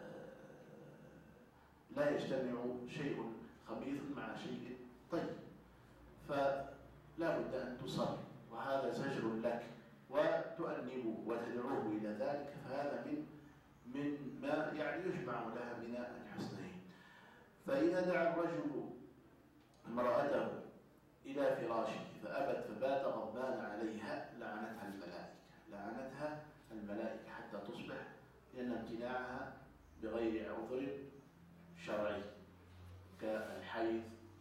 S2: لا يجتمع شيء خبيث مع شيء طيب، فلا بد أن تصلي، وهذا زجر لك وتؤنبه وتدعوه إلى ذلك، فهذا من ما يعني يجمع لها من الحسنين. فإذا دعا الرجل امرأته إلى فراشه فأبت فبات غضبان عليها لعنتها الملائكة حتى تصبح، لأن امتناعها بغير عذر شرعي كالحيض،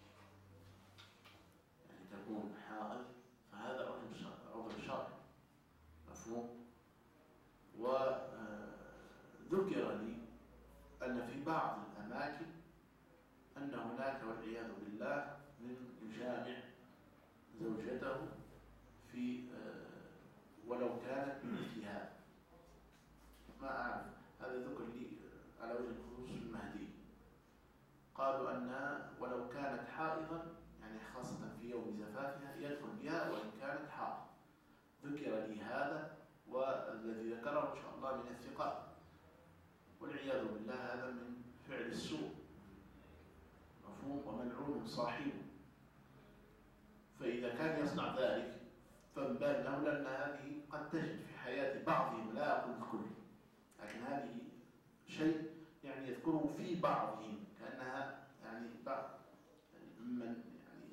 S2: يعني تكون حائض، فهذا عذر شرعي مفهوم. وذكر لي أن في بعض الأماكن أن هناك والعياذ بالله من يجامع زوجته في ولو كانت بمثل هذا، ما أعرف، هذا ذكر لي على وجه الخصوص المهدي، قالوا أنها ولو كانت حائضا يعني خاصة في يوم زفافها يدخل بها وإن كانت حائض، ذكر لي هذا، والذي ذكره إن شاء الله من الثقات، والعياذ بالله هذا من فعل السوء مفهوم، وملعون صاحبه، فإذا كان يصنع ذلك فانبال له، لأن هذه قد تجد في حياة بعضهم، لا أقول الكل، لكن هذه شيء يعني يذكره في بعضهم كأنها يعني بعض من يعني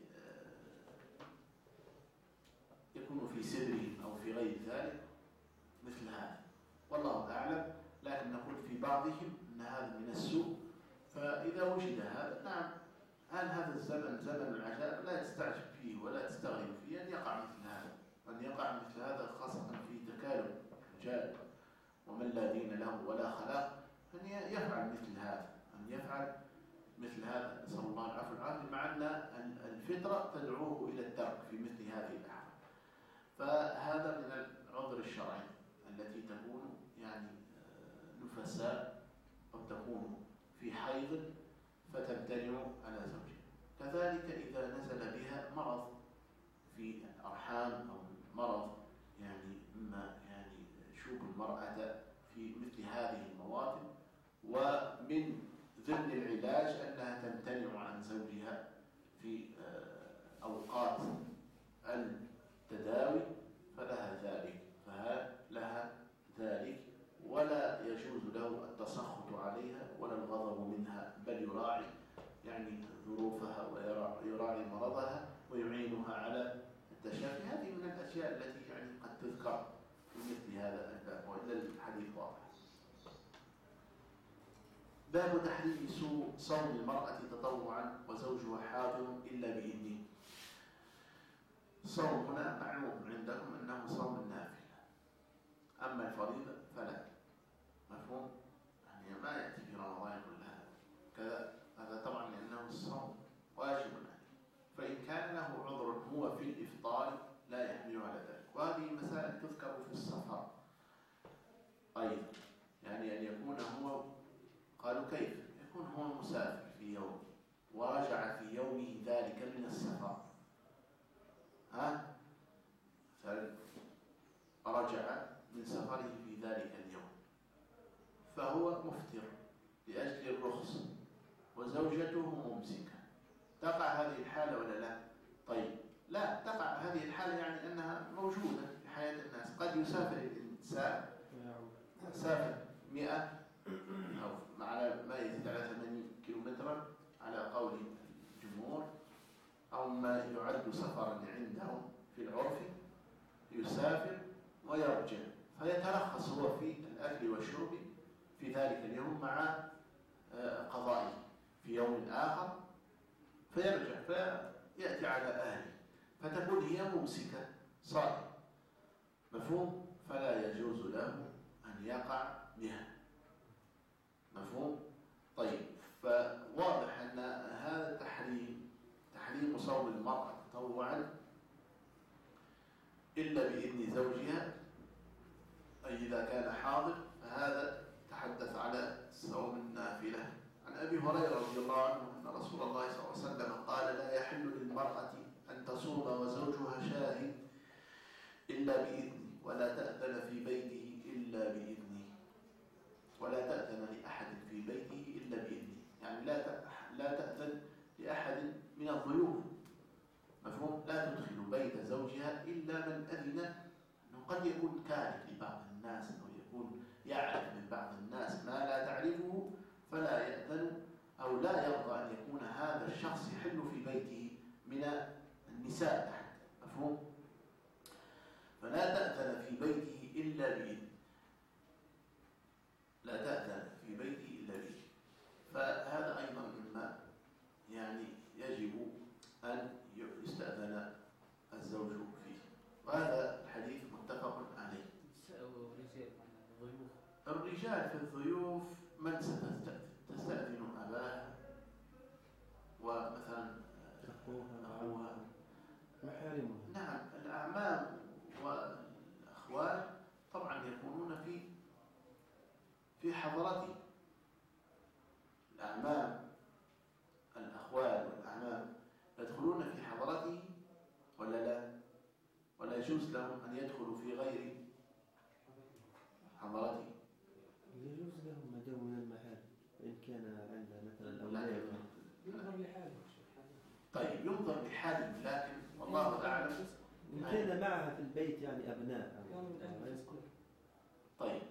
S2: يكون في سرهم أو في غير ذلك مثل هذا، والله أعلم، لكن نقول في بعضهم أن هذا من السوء. فإذا وجد هذا نعم، الآن هذا الزمن زمن العجائب، لا تستعجب فيه ولا تستغرب فيه أن يقع مثل هذا، أن يقع مثل هذا خاصة في تكالب الرجال ومن لا دين له ولا خلاق، أن يفعل مثل هذا، أن يفعل مثل هذا، نسأل الله العفو والعافية، مع أن الفطرة تدعوه إلى الترك في مثل هذه الأحوال. فهذا من العذر الشرعي التي تكون يعني نفساء أو تكون في حيض فتمتنع على زوجها. كذلك إذا نزل بها مرض في الأرحام أو مرض يعني مما يعني يشوب المرأة في مثل هذه المواطن، ومن ضمن العلاج أنها تمتنع عن زوجها في أوقات التداوي، فلها ذلك ولا يجوز له التسخط عليها ولا الغضب منها، بل يراعي يعني ظروفها ويراعي مرضها ويعينها على التشافي. هذه من الأشياء التي يعني قد تذكر في مثل هذا الباب، وإلا الحديث واضح. باب تحريم صوم المرأة تطوعا وزوجها حاضر إلا بإذنه. صوم هنا معلوم عندكم أنه صوم النافلة، أما الفريضة فلا، مفهوم؟ يعني ما يأتي في رمضان كل هذا، هذا طبعا لأنه الصوم واجب عليه، فإن كان له عذر هو في الإفطار لا يحمل على ذلك. وهذه مسائل تذكر في السفر أيضا، يعني أن يكون هو، قالوا كيف يكون هو مسافر في يوم ورجع في يومه ذلك من السفر، فرجع من سفره في ذلك اليوم، فهو مفطر لأجل الرخص وزوجته ممسكة، تقع هذه الحالة ولا لا؟ طيب لا تقع هذه الحالة، يعني أنها موجودة في حياة الناس. قد يسافر الإنسان سافر 100 أو على ما يزيد على 80 كيلومترا على قول الجمهور، أو ما يعد سفرا عندهم في العرف، يسافر ويرجع، فيترخص هو في الأكل والشرب في ذلك اليوم مع قضائه في يوم آخر، فيرجع فيأتي على أهله، فتكون هي ممسكة صائم، مفهوم؟ فلا يجوز له أن يقع بها، مفهوم؟ طيب، فواضح أن هذا تحريم صوم المرأة تطوعا إلا بإذن زوجها، أي إذا كان حاضر، فهذا تحدث على صوم النافلة. عن أبي هريرة رضي الله عنه أن رسول عليه وسلم قال: لا يحل للمرأة أن تصوم وزوجها شاهد إلا بإذنه، ولا تأذن في بيته إلا بإذنه، ولا تأذن لأحد في بيته إلا بإذنه، يعني لا تأذن لأحد من الضيوف، مفهوم؟ لا تدخل بيت زوجها إلا من أذن. أنه قد يكون كاره لبعض الناس أو يكون يعرف من بعض الناس ما لا تعرفه، فلا يأذن أو لا يرضى أن يكون هذا الشخص يحل في بيته من النساء تحت، مفهوم؟ فلا تأذن في بيته إلا بإذن، لا تأذن في بيته إلا بإذن. فهذا أيضا مما يعني يجب أن يستأذن الزوج فيه، وهذا الحديث متفق عليه. الرجال في الضيوف من تستأذن أباه ومثلا أخوها
S3: محارمها.
S2: نعم، الأعمام والأخوال طبعا يكونون في حضرته. الأعمام الأخوال والأعمام يدخلون في حضرته ولا لا؟ ولا يجوز لهم أن يدخلوا في غير حضرته؟
S3: يجوز لهم ما دام من المحارم، وإن كان عند مثلا أولاد
S4: ينظر لحاله.
S2: طيب ينظر لحاله، لكن والله أعلم
S3: إن كان معها في البيت يعني أبناء
S2: طيب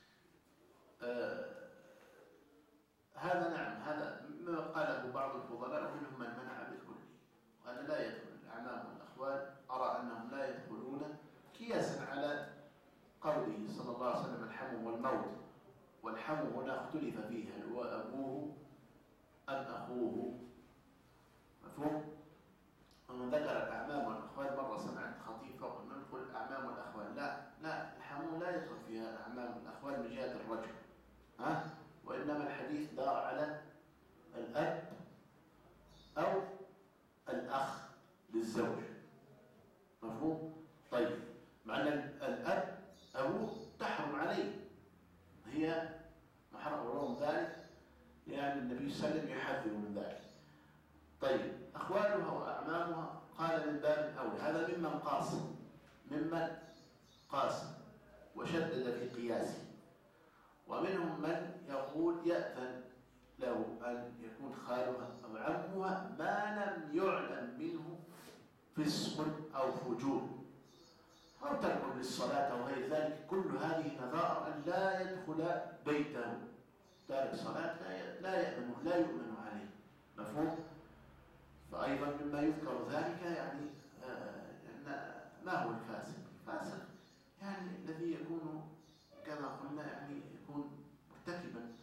S2: هذا نعم، هذا ما قاله بعض الفضلاء ومنهم من منع بالكل، وأنا لا يدخل الأعمام والأخوال، أرى أنهم لا يدخلون قياسا على قوله صلى الله عليه وسلم: الحم والموت. والحم هنا اختلف فيه، هل هو أبوه أم أخوه، مفهوم؟ ومن ذكر الأعمام والأخوال مرة سمعت خطيب فقل ندخل الأعمام والأخوال، لا الحم لا يدخل فيها الأعمام والأخوال من جهة الرجل، وإنما الحديث دار على الأب أو الأخ للزوج، مفهوم؟ طيب مع أن الأب أبوه تحرم عليه، هي محرم لهم ذلك، يعني النبي صلى الله عليه وسلم يحذر من ذلك. طيب أخوالها وأعمامها قال من باب أولى، هذا ممن قاس وشدد في قياسه. ومنهم من يقول يأذن له أن يكون خالها أو عمها ما لم يعلم منه فسق أو فجور أو ترك للصلاة أو غير ذلك، كل هذه نظائر أن لا يدخل بيته. تارك الصلاة لا يؤمن عليه، مفهوم؟ فأيضا مما يذكر ذلك يعني أن ما هو الفاسق؟ الفاسق يعني الذي يكون كما قلنا يعني يكون مرتكبا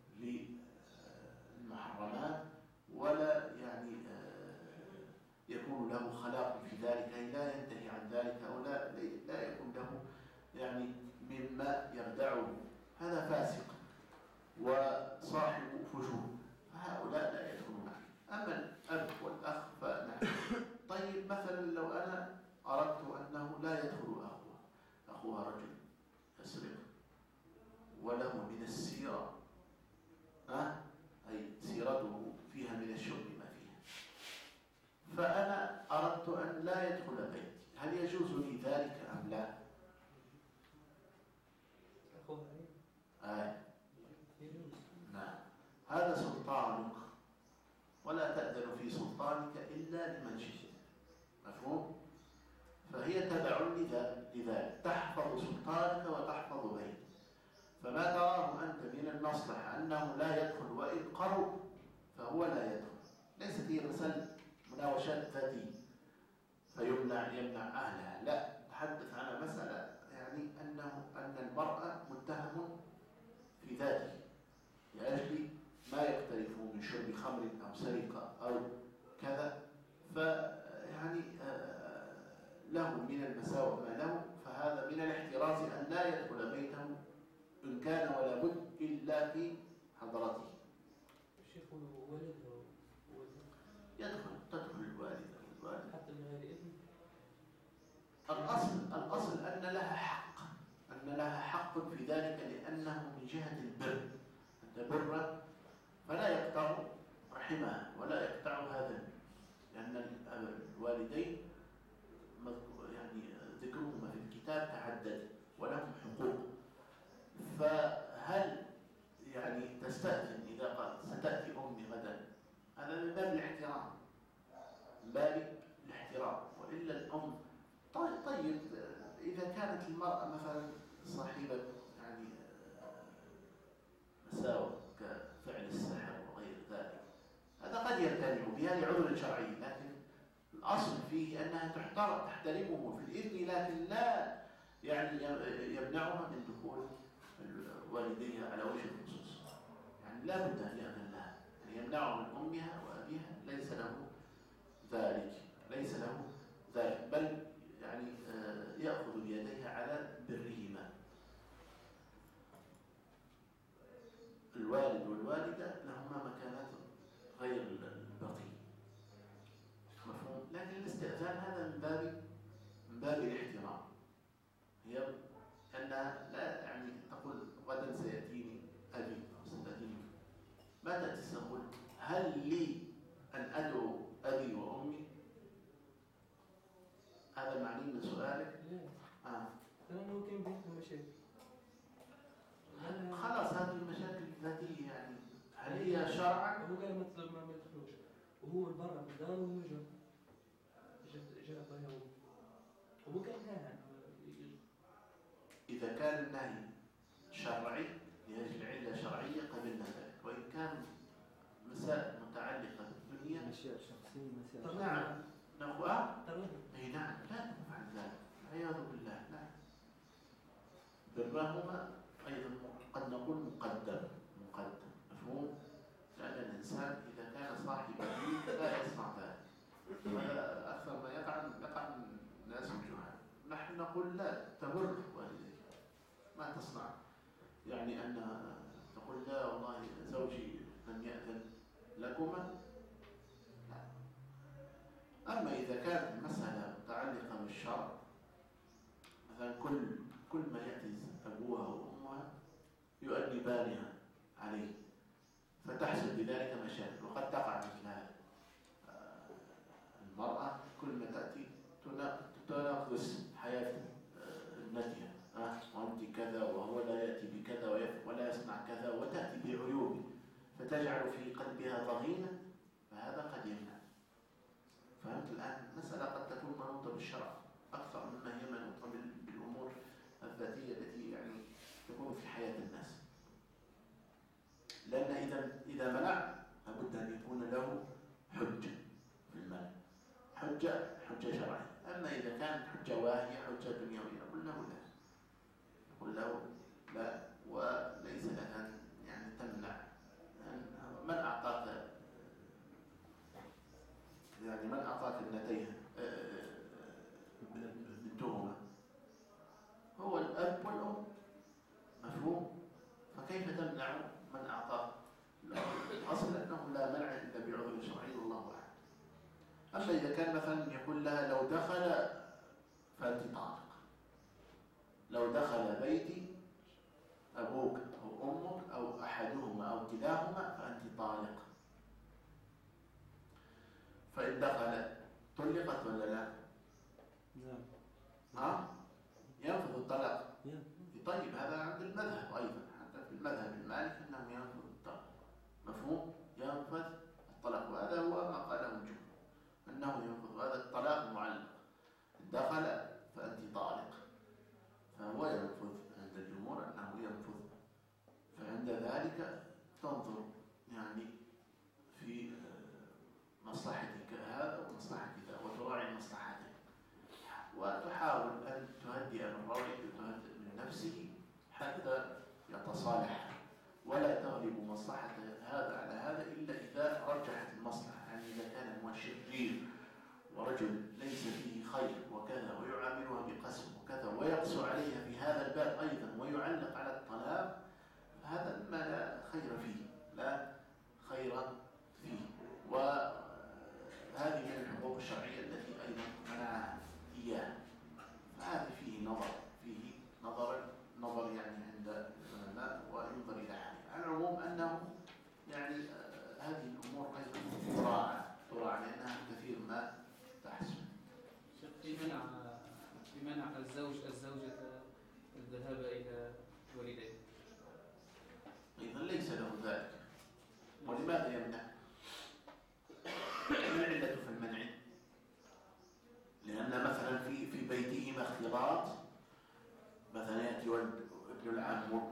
S2: للمحرمات ولا يعني يكون له خلاق في ذلك، أي لا ينتهي عن ذلك أو لا يكون له يعني مما يردعه، هذا فاسق وصاحب فجور، فهؤلاء لا يدخلون عليه. أما الأب والأخ فنعم. طيب مثلا لو أنا أردت أنه لا يدخل أخوها رجل يسرق وله من السيرة أي سيرته فيها من الشرب ما فيها، فأنا أردت أن لا يدخل بيتي، هل يجوز لي ذلك أم لا؟ نعم، هذا سلطانك ولا تأذن في سلطانك إلا لمن شئت، مفهوم؟ فهي تبع لذلك، تحفظ سلطانك وتحفظ بيتك. فما تراه أنت من المصلحة أنه لا يدخل وإن قرب فهو لا يدخل، ليست هي مسألة مناوشات ذاتية يمنع أهلها، لا، نتحدث عن مسألة يعني أن المرأة متهم في ذاته لأجل ما يقترفه من شرب خمر أو سرقة أو كذا، فيعني له من المساوئ ما له، فهذا من الاحتراز أن لا يدخل بيته إن كان ولا بد إلا في حضرته.
S4: الشيخ والده
S2: تدخل الوالد
S4: حتى من غير إذن.
S2: الأصل أن لها حق في ذلك، لأنه من جهة البر، أن تبر فلا يقطع حماها ولا يقطع هذا، لأن الوالدين يعني ذكرهما في الكتاب تعدد ولهم حقوق. فهل يعني تستأذن إذا قال ستأتي أمي غدا؟ هذا من باب الاحترام، من باب الاحترام. وإلا الأم طيب إذا كانت المرأة مثلا صاحبة يعني مساوئ كفعل السحر وغير ذلك، هذا قد يمتنع بها لعذر شرعي، لكن الأصل فيه أنها تحترمه في الإذن، لكن لا يعني يمنعها من دخول والديها على وجه الخصوص. يعني لا بد أن يأذن لها، يعني يمنعه من أمها وأبيها، ليس له ذلك، بل يعني يأخذ بيديها على برهما. الوالد والوالدة لهما مكانات غير البقية، مفهوم؟ لكن الاستئذان هذا من باب الاحترام، هي أنها لا يعني تقول غدا سيأتيني أبي أو ستأتيني، ما تأتي تقول هل لي أن أدعو أبي وأمي؟ هذا معني من سؤالك؟
S4: لأنه كان بينهم مشاكل.
S2: خلاص هذه المشاكل ذاتية، يعني هل هي شرعا؟
S4: هو قال ما يدخلوش، وهو من برا من الدار وهو جاب ضيعه، هو كان نهى.
S2: إذا كان النهي شرعي لأجل علة شرعية قبلنا ذلك، وإن كان مسائل متعلقة بالدنيا
S3: أشياء شخصية مسائل.
S2: نعم نخوة.
S4: ترى
S2: أي نعم لا نفعل ذلك، عياذ بالله. لا، برهما أيضا قد نقول مقدم، مفهوم؟ لأن الإنسان إذا كان صاحب دين لا يصنع ذلك، وهذا أكثر ما يقع من الناس الجهال. نحن نقول لا، تبر والديك، ما تصنع، يعني أن تقول لا والله زوجي لم يأذن لكما، لا. أما إذا كانت المسألة متعلقة بالشرع، مثلا كل ما يأتي أبوها وأمها يؤدبانها عليه، فتحصل بذلك مشاكل، وقد تقع مثل هذا. المرأة كل ما تأتي تناقض حياة ابنتها، وأنت كذا وهو لا يأتي بكذا ولا يصنع كذا، وتأتي بعيوب فتجعل في قلبها ضغينة، فهذا قد يمنع. فهمت الآن؟ المسألة قد تكون منوطة بالشرع أكثر مما هي منوطة بالأمور الذاتية التي يعني تكون في حياة الناس. لأن إذا منع لابد أن يكون له حجة في المنع، حجة شرعية. أما إذا كانت حجة واهية، حجة دنيوية، قل له لا، وليس لك أن يعني تمنع. من أعطاك ابنتيها بنتهما هو الأب والأم، مفهوم؟ فكيف تمنع من أعطاك؟ الأصل أنه لا منع إلا بعذر شرعي، والله أعلم. أما إذا كان مثلا يقول لها لو دخل فأنت طالق، لو دخل بيتي أبوك أو أمك أو أحدهما أو كلاهما فأنت طالق، فإن دخل طلقت ولا لا؟
S3: نعم.
S2: ينفذ الطلاق.
S3: نعم.
S2: طيب هذا عند المذهب أيضا، حتى في المذهب المالكي أنه ينفذ الطلاق، مفهوم؟ ينفذ الطلاق، وهذا هو ما قاله الجمهور أنه ينفذ هذا الطلاق معلق، دخل فأنت طالق، فهو ينفذ عند الجمهور أنه ينفذ. فعند ذلك تنظر يعني في مصلحتك هذا ومصلحتك ذا، وتراعي مصلحتك، وتحاول أن تهدئ من روعك وتهدئ من نفسه حتى يتصالح، ولا تغلب مصلحة هذا على هذا إلا إذا رجحت المصلحة. يعني إذا كان هو شرير ورجل ليس فيه خير وكذا، ويعاملها بقسو وكذا، ويقسو عليها في هذا الباب أيضا، ويعلق على الطلاق، هذا ما لا خير فيه، لا خير فيه. وهذه من الحقوق الشرعية التي أيضا منعها إياه، فهذا فيه نظر يعني عند العلماء، وينظر إلى حاله. على العموم أنه يعني هذه الأمور أيضا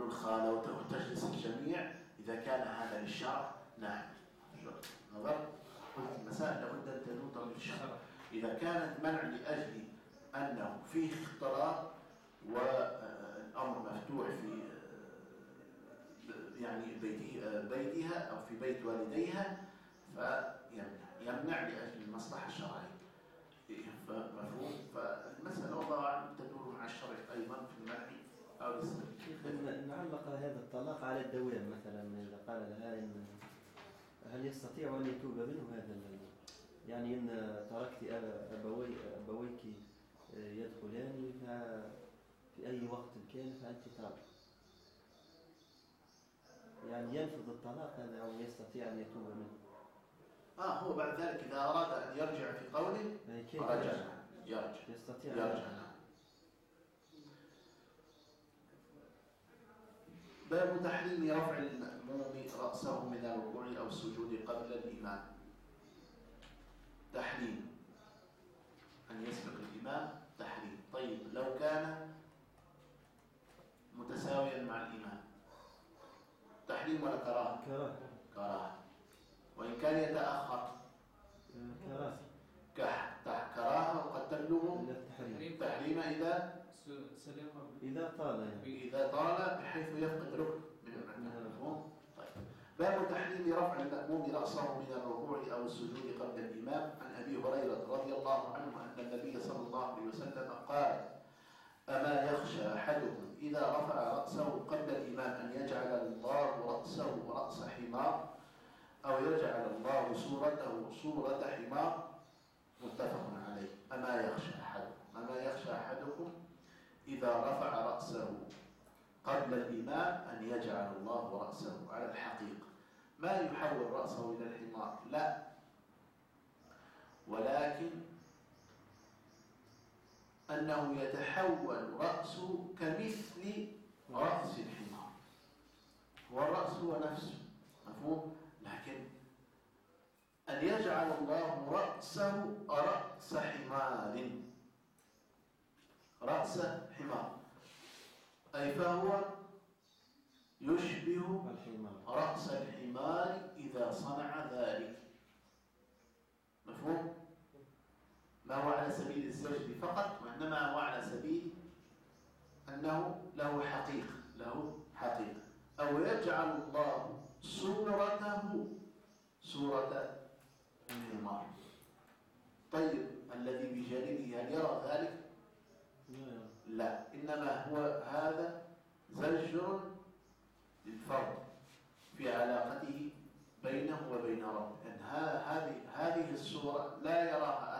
S2: الخالة وتجلس الجميع إذا كان هذا للشرع نعم. نظر قلت المسائل لابد أن تنوط للشرع. إذا كانت منع لأجل أنه فيه اختلاط والأمر مفتوح في يعني بيتها أو في بيت والديها فيمنع لأجل المصلحة الشرعية. مفهوم؟ فالمسألة والله أعلم تدور مع الشرع أيضا في المنع أو الاستثناء.
S3: نعلق هذا الطلاق على الدوام مثلا، إذا قال لها إن هل يستطيع أن يتوب منه هذا يعني إن تركت أبويك يدخلان في أي وقت كان فأنت طالق، يعني ينفذ الطلاق هذا أو يستطيع أن يتوب منه؟
S2: هو بعد ذلك إذا أراد أن يرجع في قوله يرجع
S3: يستطيع
S2: يرجع. باب تحريم رفع المأموم رأسه من الركوع أو السجود قبل الإمام. تحريم أن يسبق الإمام تحريم. طيب لو كان متساويا مع الإمام تحريم ولا كراهة؟ كراهة. وإن كان يتأخر كراهة وقد تبلغ تحريم إذا طال بحيث يفقد ركن من المفهوم. طيب باب تحريم رفع المأموم رأسه من الركوع أو السجود قبل الإمام. عن أبي هريرة رضي الله عنه أن النبي صلى الله عليه وسلم قال: أما يخشى أحدكم إذا رفع رأسه قبل الإمام أن يجعل الله رأسه رأس حمار أو يجعل الله صورته صورة حمار؟ متفق عليه. أما يخشى أحدكم إذا رفع رأسه قبل الإمام أن يجعل الله رأسه على الحقيقة، ما يحول رأسه إلى الحمار، لا، ولكن أنه يتحول رأسه كمثل رأس الحمار، والرأس هو نفسه، مفهوم؟ لكن أن يجعل الله رأسه رأس حمار، رأس حمار، أي فهو يشبه رأس الحمار إذا صنع ذلك، مفهوم؟ ما هو على سبيل الزجر فقط، وإنما هو على سبيل أنه له حقيقة، أو يجعل الله صورته صورة الحمار. طيب الذي بجانبه هل يرى ذلك؟ لا، إنما هو هذا زجر للفرد في علاقته بينه وبين ربه، أن هذه الصورة لا يراها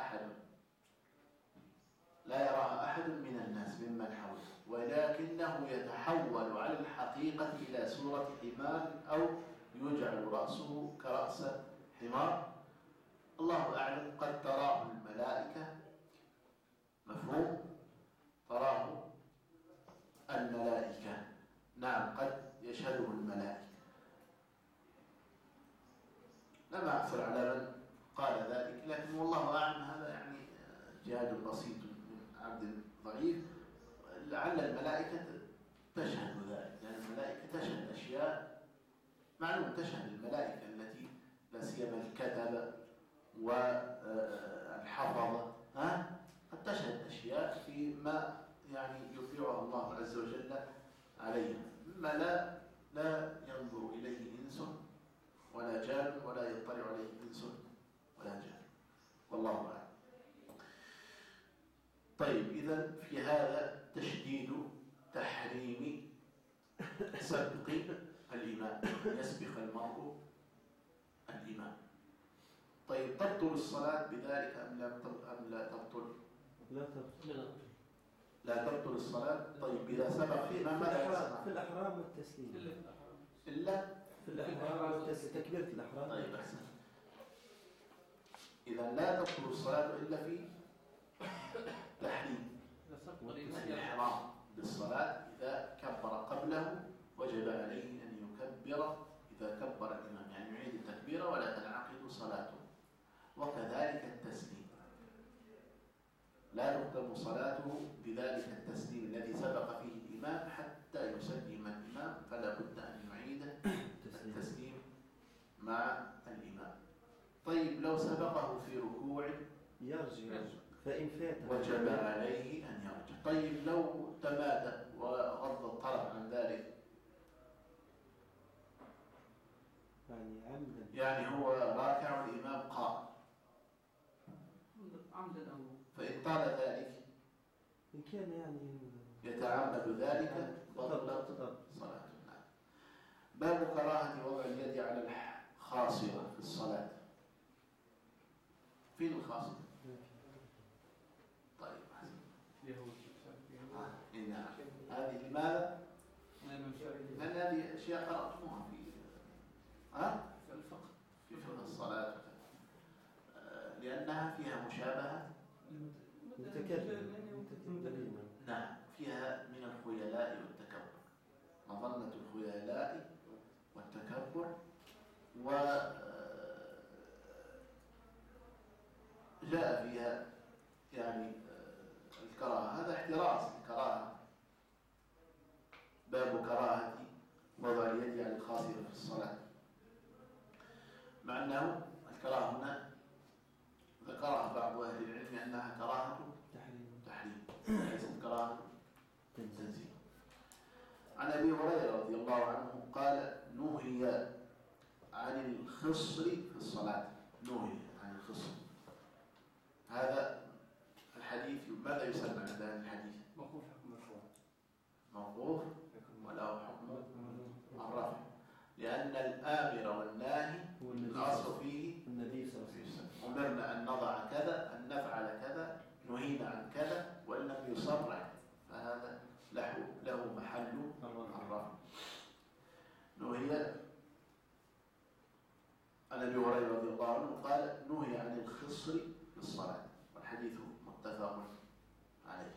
S2: أحد من الناس ممن حوله، ولكنه يتحول على الحقيقة إلى صورة حمار أو يجعل رأسه كرأس حمار. الله أعلم، قد تراه الملائكة، مفهوم؟ تراه الملائكة، نعم، قد يشهده الملائكة. لم أعثر على من قال ذلك، لكن والله أعلم هذا يعني جهاد بسيط من عبد ضعيف. لعل الملائكة تشهد ذلك، لأن الملائكة تشهد أشياء معلوم، تشهد الملائكة التي لا سيما الكتبة والحفظة قد تشهد أشياء فيما يعني يطيعها الله عز وجل عليها، مما لا ينظر إليه إنس ولا جان، ولا يطلع عليه إنس ولا جان، والله أعلم. طيب إذن في هذا تشديد تحريم سبق الإمام، يسبق المرء الإمام. طيب تبطل الصلاة بذلك أم لا تبطل؟ لا تبطل الصلاة. طيب إذا سبق الإمام ماذا يصنع؟
S3: في الأحرام والتسليم
S2: إلا
S3: في الأحرام والتسليم، تكبيرة الأحرام.
S2: طيب أحسن. إذا لا تبطل الصلاة إلا في تحريم الإحرام بالصلاة. إذا كبر قبله وجب عليه أن يكبر إذا كبر الإمام، يعني يعيد التكبير ولا تنعقد صلاته. وكذلك التسليم، لا تقدم صلاته بذلك التسليم الذي سبق فيه الإمام حتى يسلم الإمام في ركوع
S3: يرجع فإن فات
S2: وجب عليه أن يرجع. طيب لو تمادى وغض الطرف عن ذلك،
S3: يعني عمدا،
S2: يعني هو راكع والإمام قائم،
S4: عمدا أو
S2: فإن طال ذلك
S3: إن كان يعني
S2: يتعمد ذلك بطلت صلاته. باب كراهة وضع اليد على الخاصرة في الصلاة. فين الخاصرة؟ طيب نعم. هذه لماذا؟ لأن هذه أشياء قرأتموها في فقه الصلاة، لأنها فيها مشابهة.
S3: متكلم.
S2: نعم، فيها من الخيلاء والتكبر، مظنة الخيلاء والتكبر. وجاء فيها يعني الكراهة، هذا احتراز الكراهة. باب كراهة وضع اليد على الخاصرة في الصلاة، مع أنه الكراهة هنا ذكرها بعض أهل العلم أنها كراهة تحريم ليست كراهة تنزيل. عن أبي هريرة رضي الله عنه قال: نهي عن الخصر في الصلاة. نهي عن الخصر، هذا الحديث ماذا يسمى عند أهل الحديث؟
S4: موقوف حكم مرفوع.
S2: موقوف ولا حكم الرفع، لأن الآمر والناهي الأصل فيه
S3: النبي صلى الله عليه وسلم.
S2: أمرنا أن نضع كذا، أن نفعل كذا، نهينا عن كذا، وإن لم يصرح فهذا له محل الرفع. نهي عن أبي هريرة رضي الله عنه قال: نهي عن الخصر في الصلاة، والحديث متفق عليه.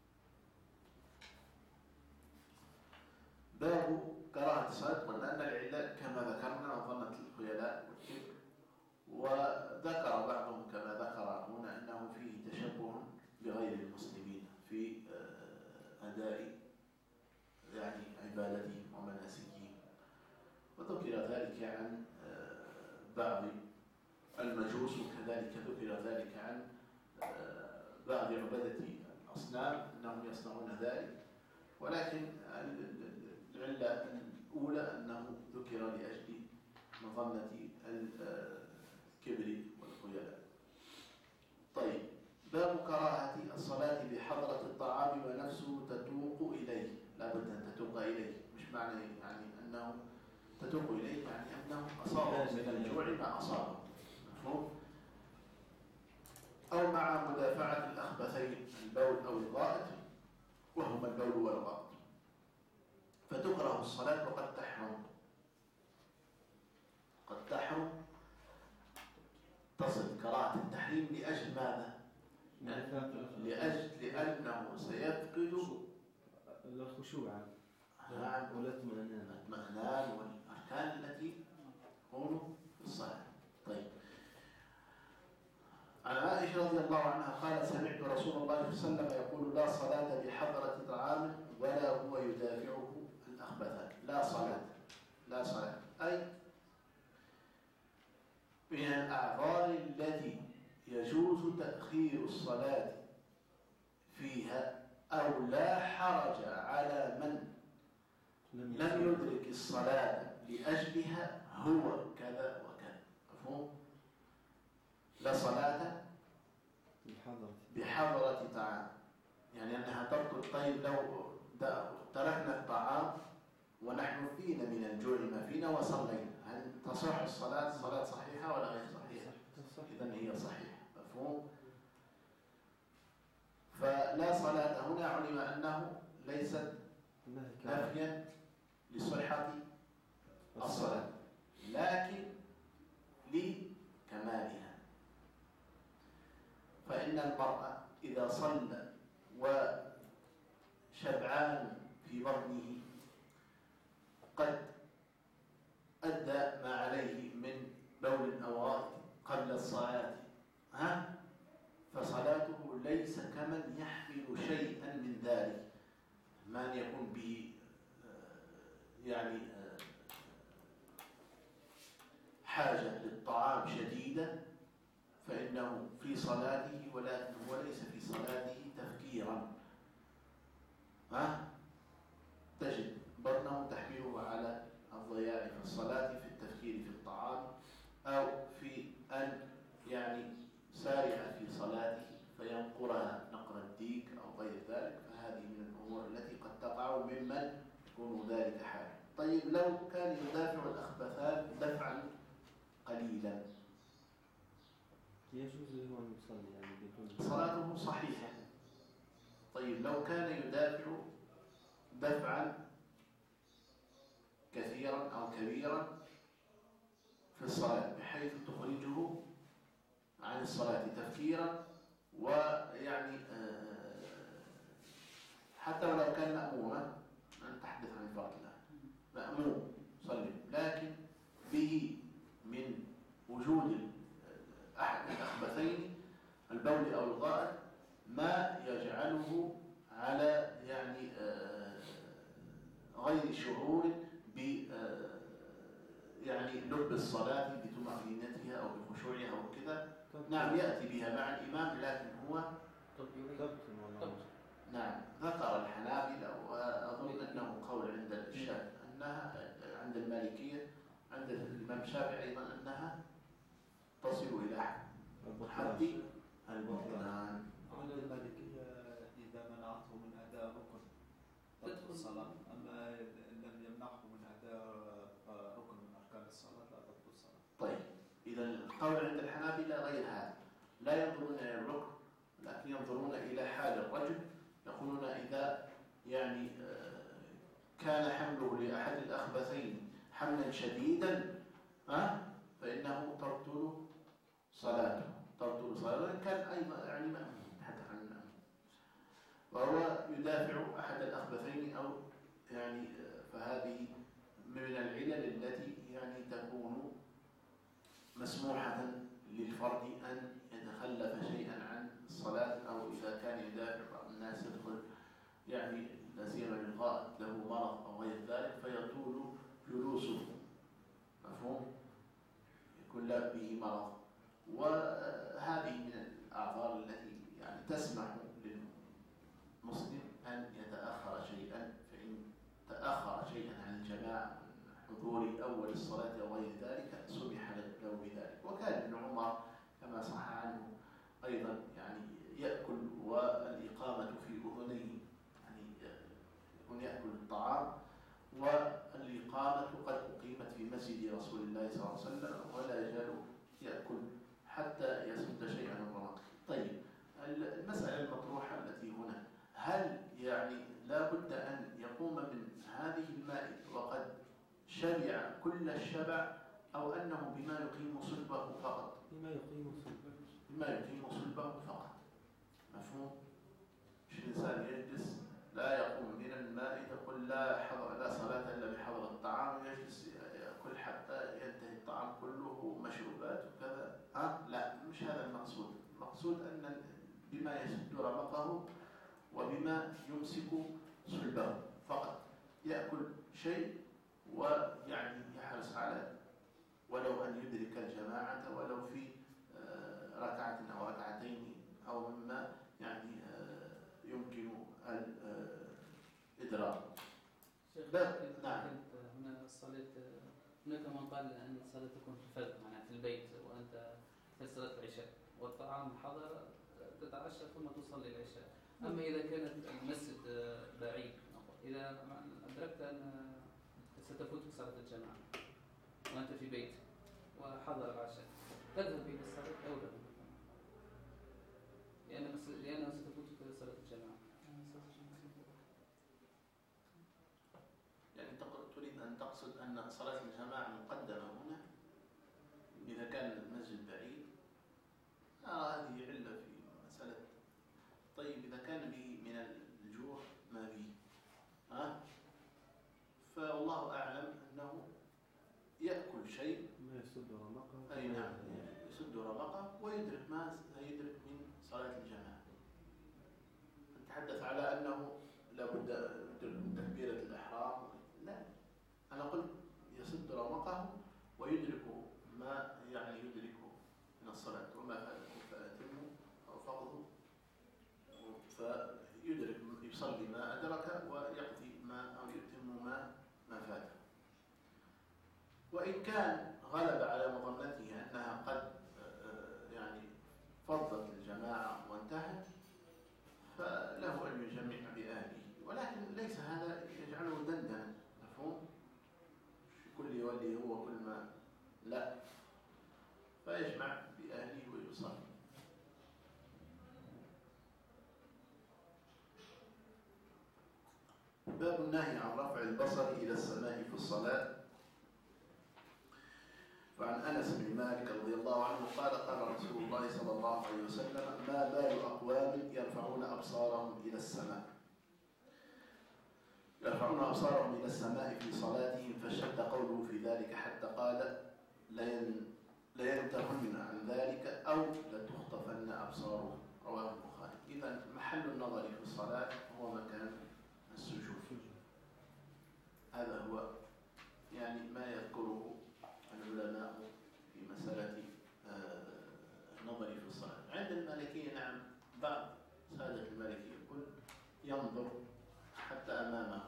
S2: باب كراهة الصلاة، وأن العلة كما ذكرنا ظنة الخيلاء والكبر، وذكر بعضهم كما ذكر هنا أنه فيه تشبه بغير المسلمين في أداء يعني عبادتهم ومناسكهم، وذكر ذلك عن بعض المجوس، وكذلك ذكر ذلك عن بعض عبادة الأصنام أنهم يصنعون ذلك. ولكن العلة الأولى أنه ذكر لأجل مظنة الكبر والخيلاء. طيب، باب كراهة الصلاة بحضرة الطعام ونفسه تتوق إليه. لا بد أن تتوق إليه، مش معنى يعني أنه تتوق إليه يعني أنه أصابه من الجوع ما أصابه، مفهوم؟ أو مع مدافعة الأخبثين، البول أو الغائط، وهما البول والغائط، فتكره الصلاة وقد تحرم. قد تحرم، تصل كراهة التحريم لأجل ماذا؟ لأنه سيفقد
S3: الخشوع
S2: والاطمئنان والأركان التي تكون في الصلاة. طيب، عن عائشة رضي الله عنها قالت: سمعت رسول الله صلى الله عليه وسلم يقول: لا صلاة بحضرة طعام ولا هو يدافعه الأخبثان. لا صلاة أي من الأعذار التي يجوز تأخير الصلاة فيها، أو لا حرج على من لم يدرك الصلاة لأجلها هو كذا وكذا، مفهوم؟ لا صلاة بحضرة طعام، يعني أنها تبطل. طيب، لو تركنا الطعام ونحن فينا من الجوع ما فينا وصلينا، هل تصح الصلاة؟ الصلاة صحيحة ولا غير صحيحة؟ إذن هي صحيحة، مفهوم؟ فلا صلاة هنا علم أنه ليست نافيا لصحة الصلاة، لكن لكمالها. فإن المرأة إذا صلى وشبعان في بطنه قد أدى ما عليه من بول أو غائط قبل الصلاة، فصلاته ليس كمن يحمل شيئا من ذلك، من يكون به يعني حاجة للطعام شديدة فإنه في صلاته، ولكن هو ليس في صلاته تفكيرا. تجد بطنه تحمله على الضياع في الصلاة، في التفكير في الطعام، أو في أن يعني سارع في صلاته فينقرها نقر الديك أو غير ذلك، فهذه من الأمور التي قد تقع ممن يكون ذلك حاله. طيب لو كان يدافع الأخبثان دفعا قليلا
S3: يجوز له أن يصلي يعني بدون
S2: صلاته صحيحة. طيب لو كان يدافع دفعا كثيرا أو كبيرا في الصلاة بحيث تخرجه عن الصلاة تفكيرا، ويعني حتى ولو كان مأموما، نتحدث عن الفرق الآن، مأموم صلي لكن به من وجود أحد الأخبثين البول أو الغائط ما يجعله على يعني غير شعور ب يعني لب الصلاة بطمأنينتها أو بخشوعها أو كذا. نعم يأتي بها مع الإمام، لكن هو نعم ذكر الحنابلة، وأظن أنه قول عند الشافعي أنها عند المالكية، عند الإمام الشافعي أيضا أنها تصل إلى حد البطلان.
S5: عند المالكية إذا منعته من أداء ركن تدخل الصلاة، أما لم يمنعه من أداء ركن من أركان الصلاة لا تدخل الصلاة.
S2: طيب إذا القول عند الحنابلة غير هذا، لا ينظرون إلى الركن لكن ينظرون إلى حال الرجل. يقولون إذا يعني كان حمله لأحد الأخبثين حملا شديدا فإنه تبطل صلاته، وإن كان أيضا يعني نتحدث عن المأمون وهو يدافع أحد الأخبثين أو يعني فهذه من العلل التي يعني تكون مسموحة للفرد أن يتخلف شيئا عن الصلاة، أو إذا كان يدافع بعض الناس يدخل يعني لا سيما للغائط له مرض أو غير ذلك فيطول جلوسه، مفهوم؟ يكون له به مرض، وهذه من الأعذار التي يعني تسمح للمسلم أن يتأخر شيئا، فإن تأخر شيئا عن الجماعة حضور أول الصلاة أو غير ذلك سمح له بذلك. وكان ابن عمر كما صح عنه أيضا يعني يأكل والإقامة في أذنيه، يعني يكون يأكل الطعام والإقامة قد أقيمت في مسجد رسول الله صلى الله عليه وسلم ولا يزال يأكل حتى يسد شيئا من رمقه. طيب المسألة المطروحة التي هنا، هل يعني لا بد أن يقوم من هذه المائدة وقد شبع كل الشبع، أو أنه بما يقيم صلبه فقط؟
S3: بما يقيم صلبه
S2: فقط، مفهوم؟ مش الإنسان يجلس لا يقوم من المائدة يقول لا صلاة إلا بحضر الطعام، يجلس يأكل حتى ينتهي الطعام كله مشروبات وكذا. لا، مش هذا المقصود. المقصود أن بما يسد رمقه وبما يمسك صلبه فقط يأكل شيء، ويعني يحرص على ولو أن يدرك الجماعة ولو في ركعة أو ركعتين أو مما يعني يمكن الإدراك.
S6: نعم. هنا الصلاة هناك من قال أن الصلاة تكون في الفجر معناها في البيت وأنت في صلاة العشاء والطعام حضر تتعشى ثم تصلي العشاء. أما إذا كانت المسجد بعيد، إذا أدركت أن ستفوتك صلاة الجماعة وأنت في بيت وحضر العشاء تذهب إلى الصلاة أولى، لأنه ستفوتك صلاة الجماعة.
S2: يعني تريد أن تقصد أن صلاة الجماعة مقدمة هنا إذا كان المسجد بعيد؟ هذه علة في مسألة. طيب إذا كان به من الجوع ما به فالله أعلم أنه يأكل شيء
S3: ما يسد رمقه.
S2: أي نعم، يسد رمقه ويدرك ما يدرك من صلاة الجماعة. نتحدث على أنه لابد من تكبيرة الإحرام، لا، أنا قلت يسد رمقه ويدرك ما يعني يدرك من الصلاة، وما وإن كان غلب على مظنته أنها قد يعني فضت الجماعة وانتهت، فله أن يجمع بأهله، ولكن ليس هذا يجعله دندنا، مفهوم؟ كل يولي هو كل ما، لا، فيجمع بأهله ويصلي. باب النهي عن رفع البصر إلى السماء في الصلاة. فعن أنس بن مالك رضي الله عنه قال قال رسول الله صلى الله عليه وسلم: ما بال أقوام يرفعون أبصارهم إلى السماء في صلاتهم، فشد قوله في ذلك حتى قال: لينتهن عن ذلك أو لتخطفن أبصارهم. رواه البخاري. إذا محل النظر في الصلاة هو مكان السجود. هذا هو يعني ما يذكره العلماء في مسألة النظر في الصلاة. عند المالكية نعم، بعض سادة المالكية الكل ينظر حتى أمامه،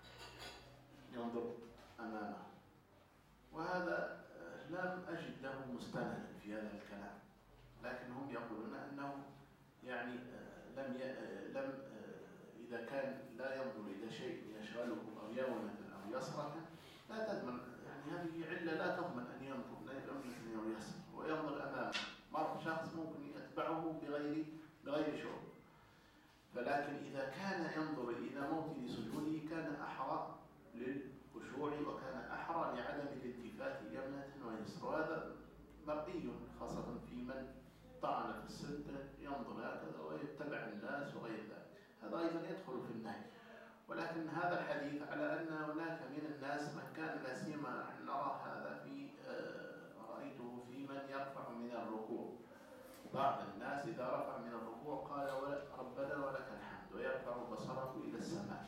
S2: وهذا لم أجد له مستندا في هذا الكلام، لكن هم يقولون أنه يعني لم إذا كان لا ينظر إلى شيء يشغله أو يونة أو يسرة لا تضمن، يعني هذه علة لا تضمن أن ينظر، لا يمكن أن يسر وينظر أمامه. مرة شخص ممكن يتبعه بغير شعور، فلكن إذا كان ينظر إلى موطن سجوده كان أحرى للخشوع وكان أحرى لعدم الالتفات يمنة ويسر، وهذا مرئي خاصة في من طعن في السنة، ينظر هكذا ويتبع الناس وغير ذلك، هذا أيضا يدخل في النهي. ولكن هذا الحديث على أن هناك من الناس من كان لا سيما نرى هذا في رأيته في من يرفع من الركوع. بعض الناس إذا رفع من الركوع قال ربنا ولك الحمد ويرفع بصره إلى السماء،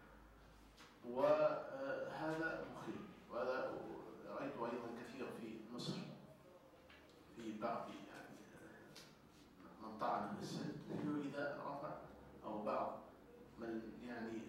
S2: وهذا مخل. وهذا رأيته أيضا كثير في مصر في بعض يعني من طعن في السن، إذا رفع أو بعض من يعني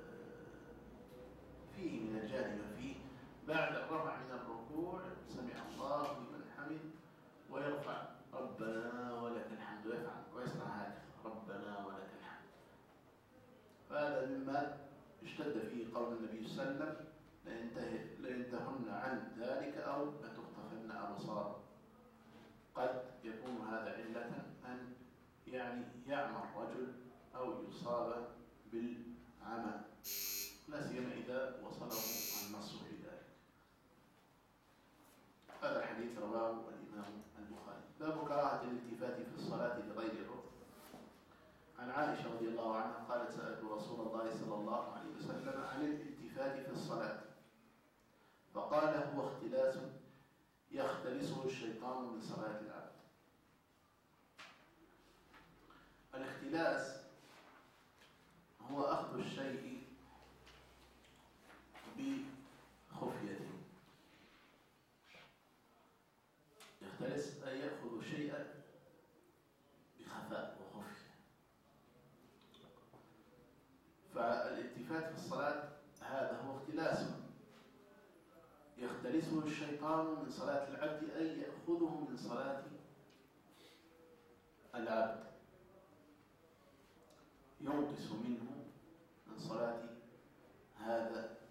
S2: فيه من الجانب فيه بعد الرفع من الركوع سمع الله لمن حمد ويرفع ربنا ولك الحمد ويصنع هكذا ربنا ولك الحمد. فهذا مما اشتد فيه قول النبي صلى الله عليه وسلم: لينتهن عن ذلك أو لتخطفن أبصار. قد يكون هذا علة أن يعني يعمى الرجل أو يصاب بالعمى، لا سيما إذا وصله النص في ذلك. هذا الحديث رواه الإمام البخاري. باب كراهة الالتفات في الصلاة لغير الركن. عن عائشة رضي الله عنها قالت: سألت رسول الله صلى الله عليه وسلم عن الالتفات في الصلاة، فقال: هو اختلاس يختلسه الشيطان من صلاة العبد. الاختلاس هو أخذ الشيء بخفية. يختلس أي يأخذ شيئا بخفاء وخفية. فالالتفات في الصلاة هذا هو اختلاس يختلسه الشيطان من صلاة العبد، أي يأخذه من صلاة العبد، ينقص منه من صلاة هذا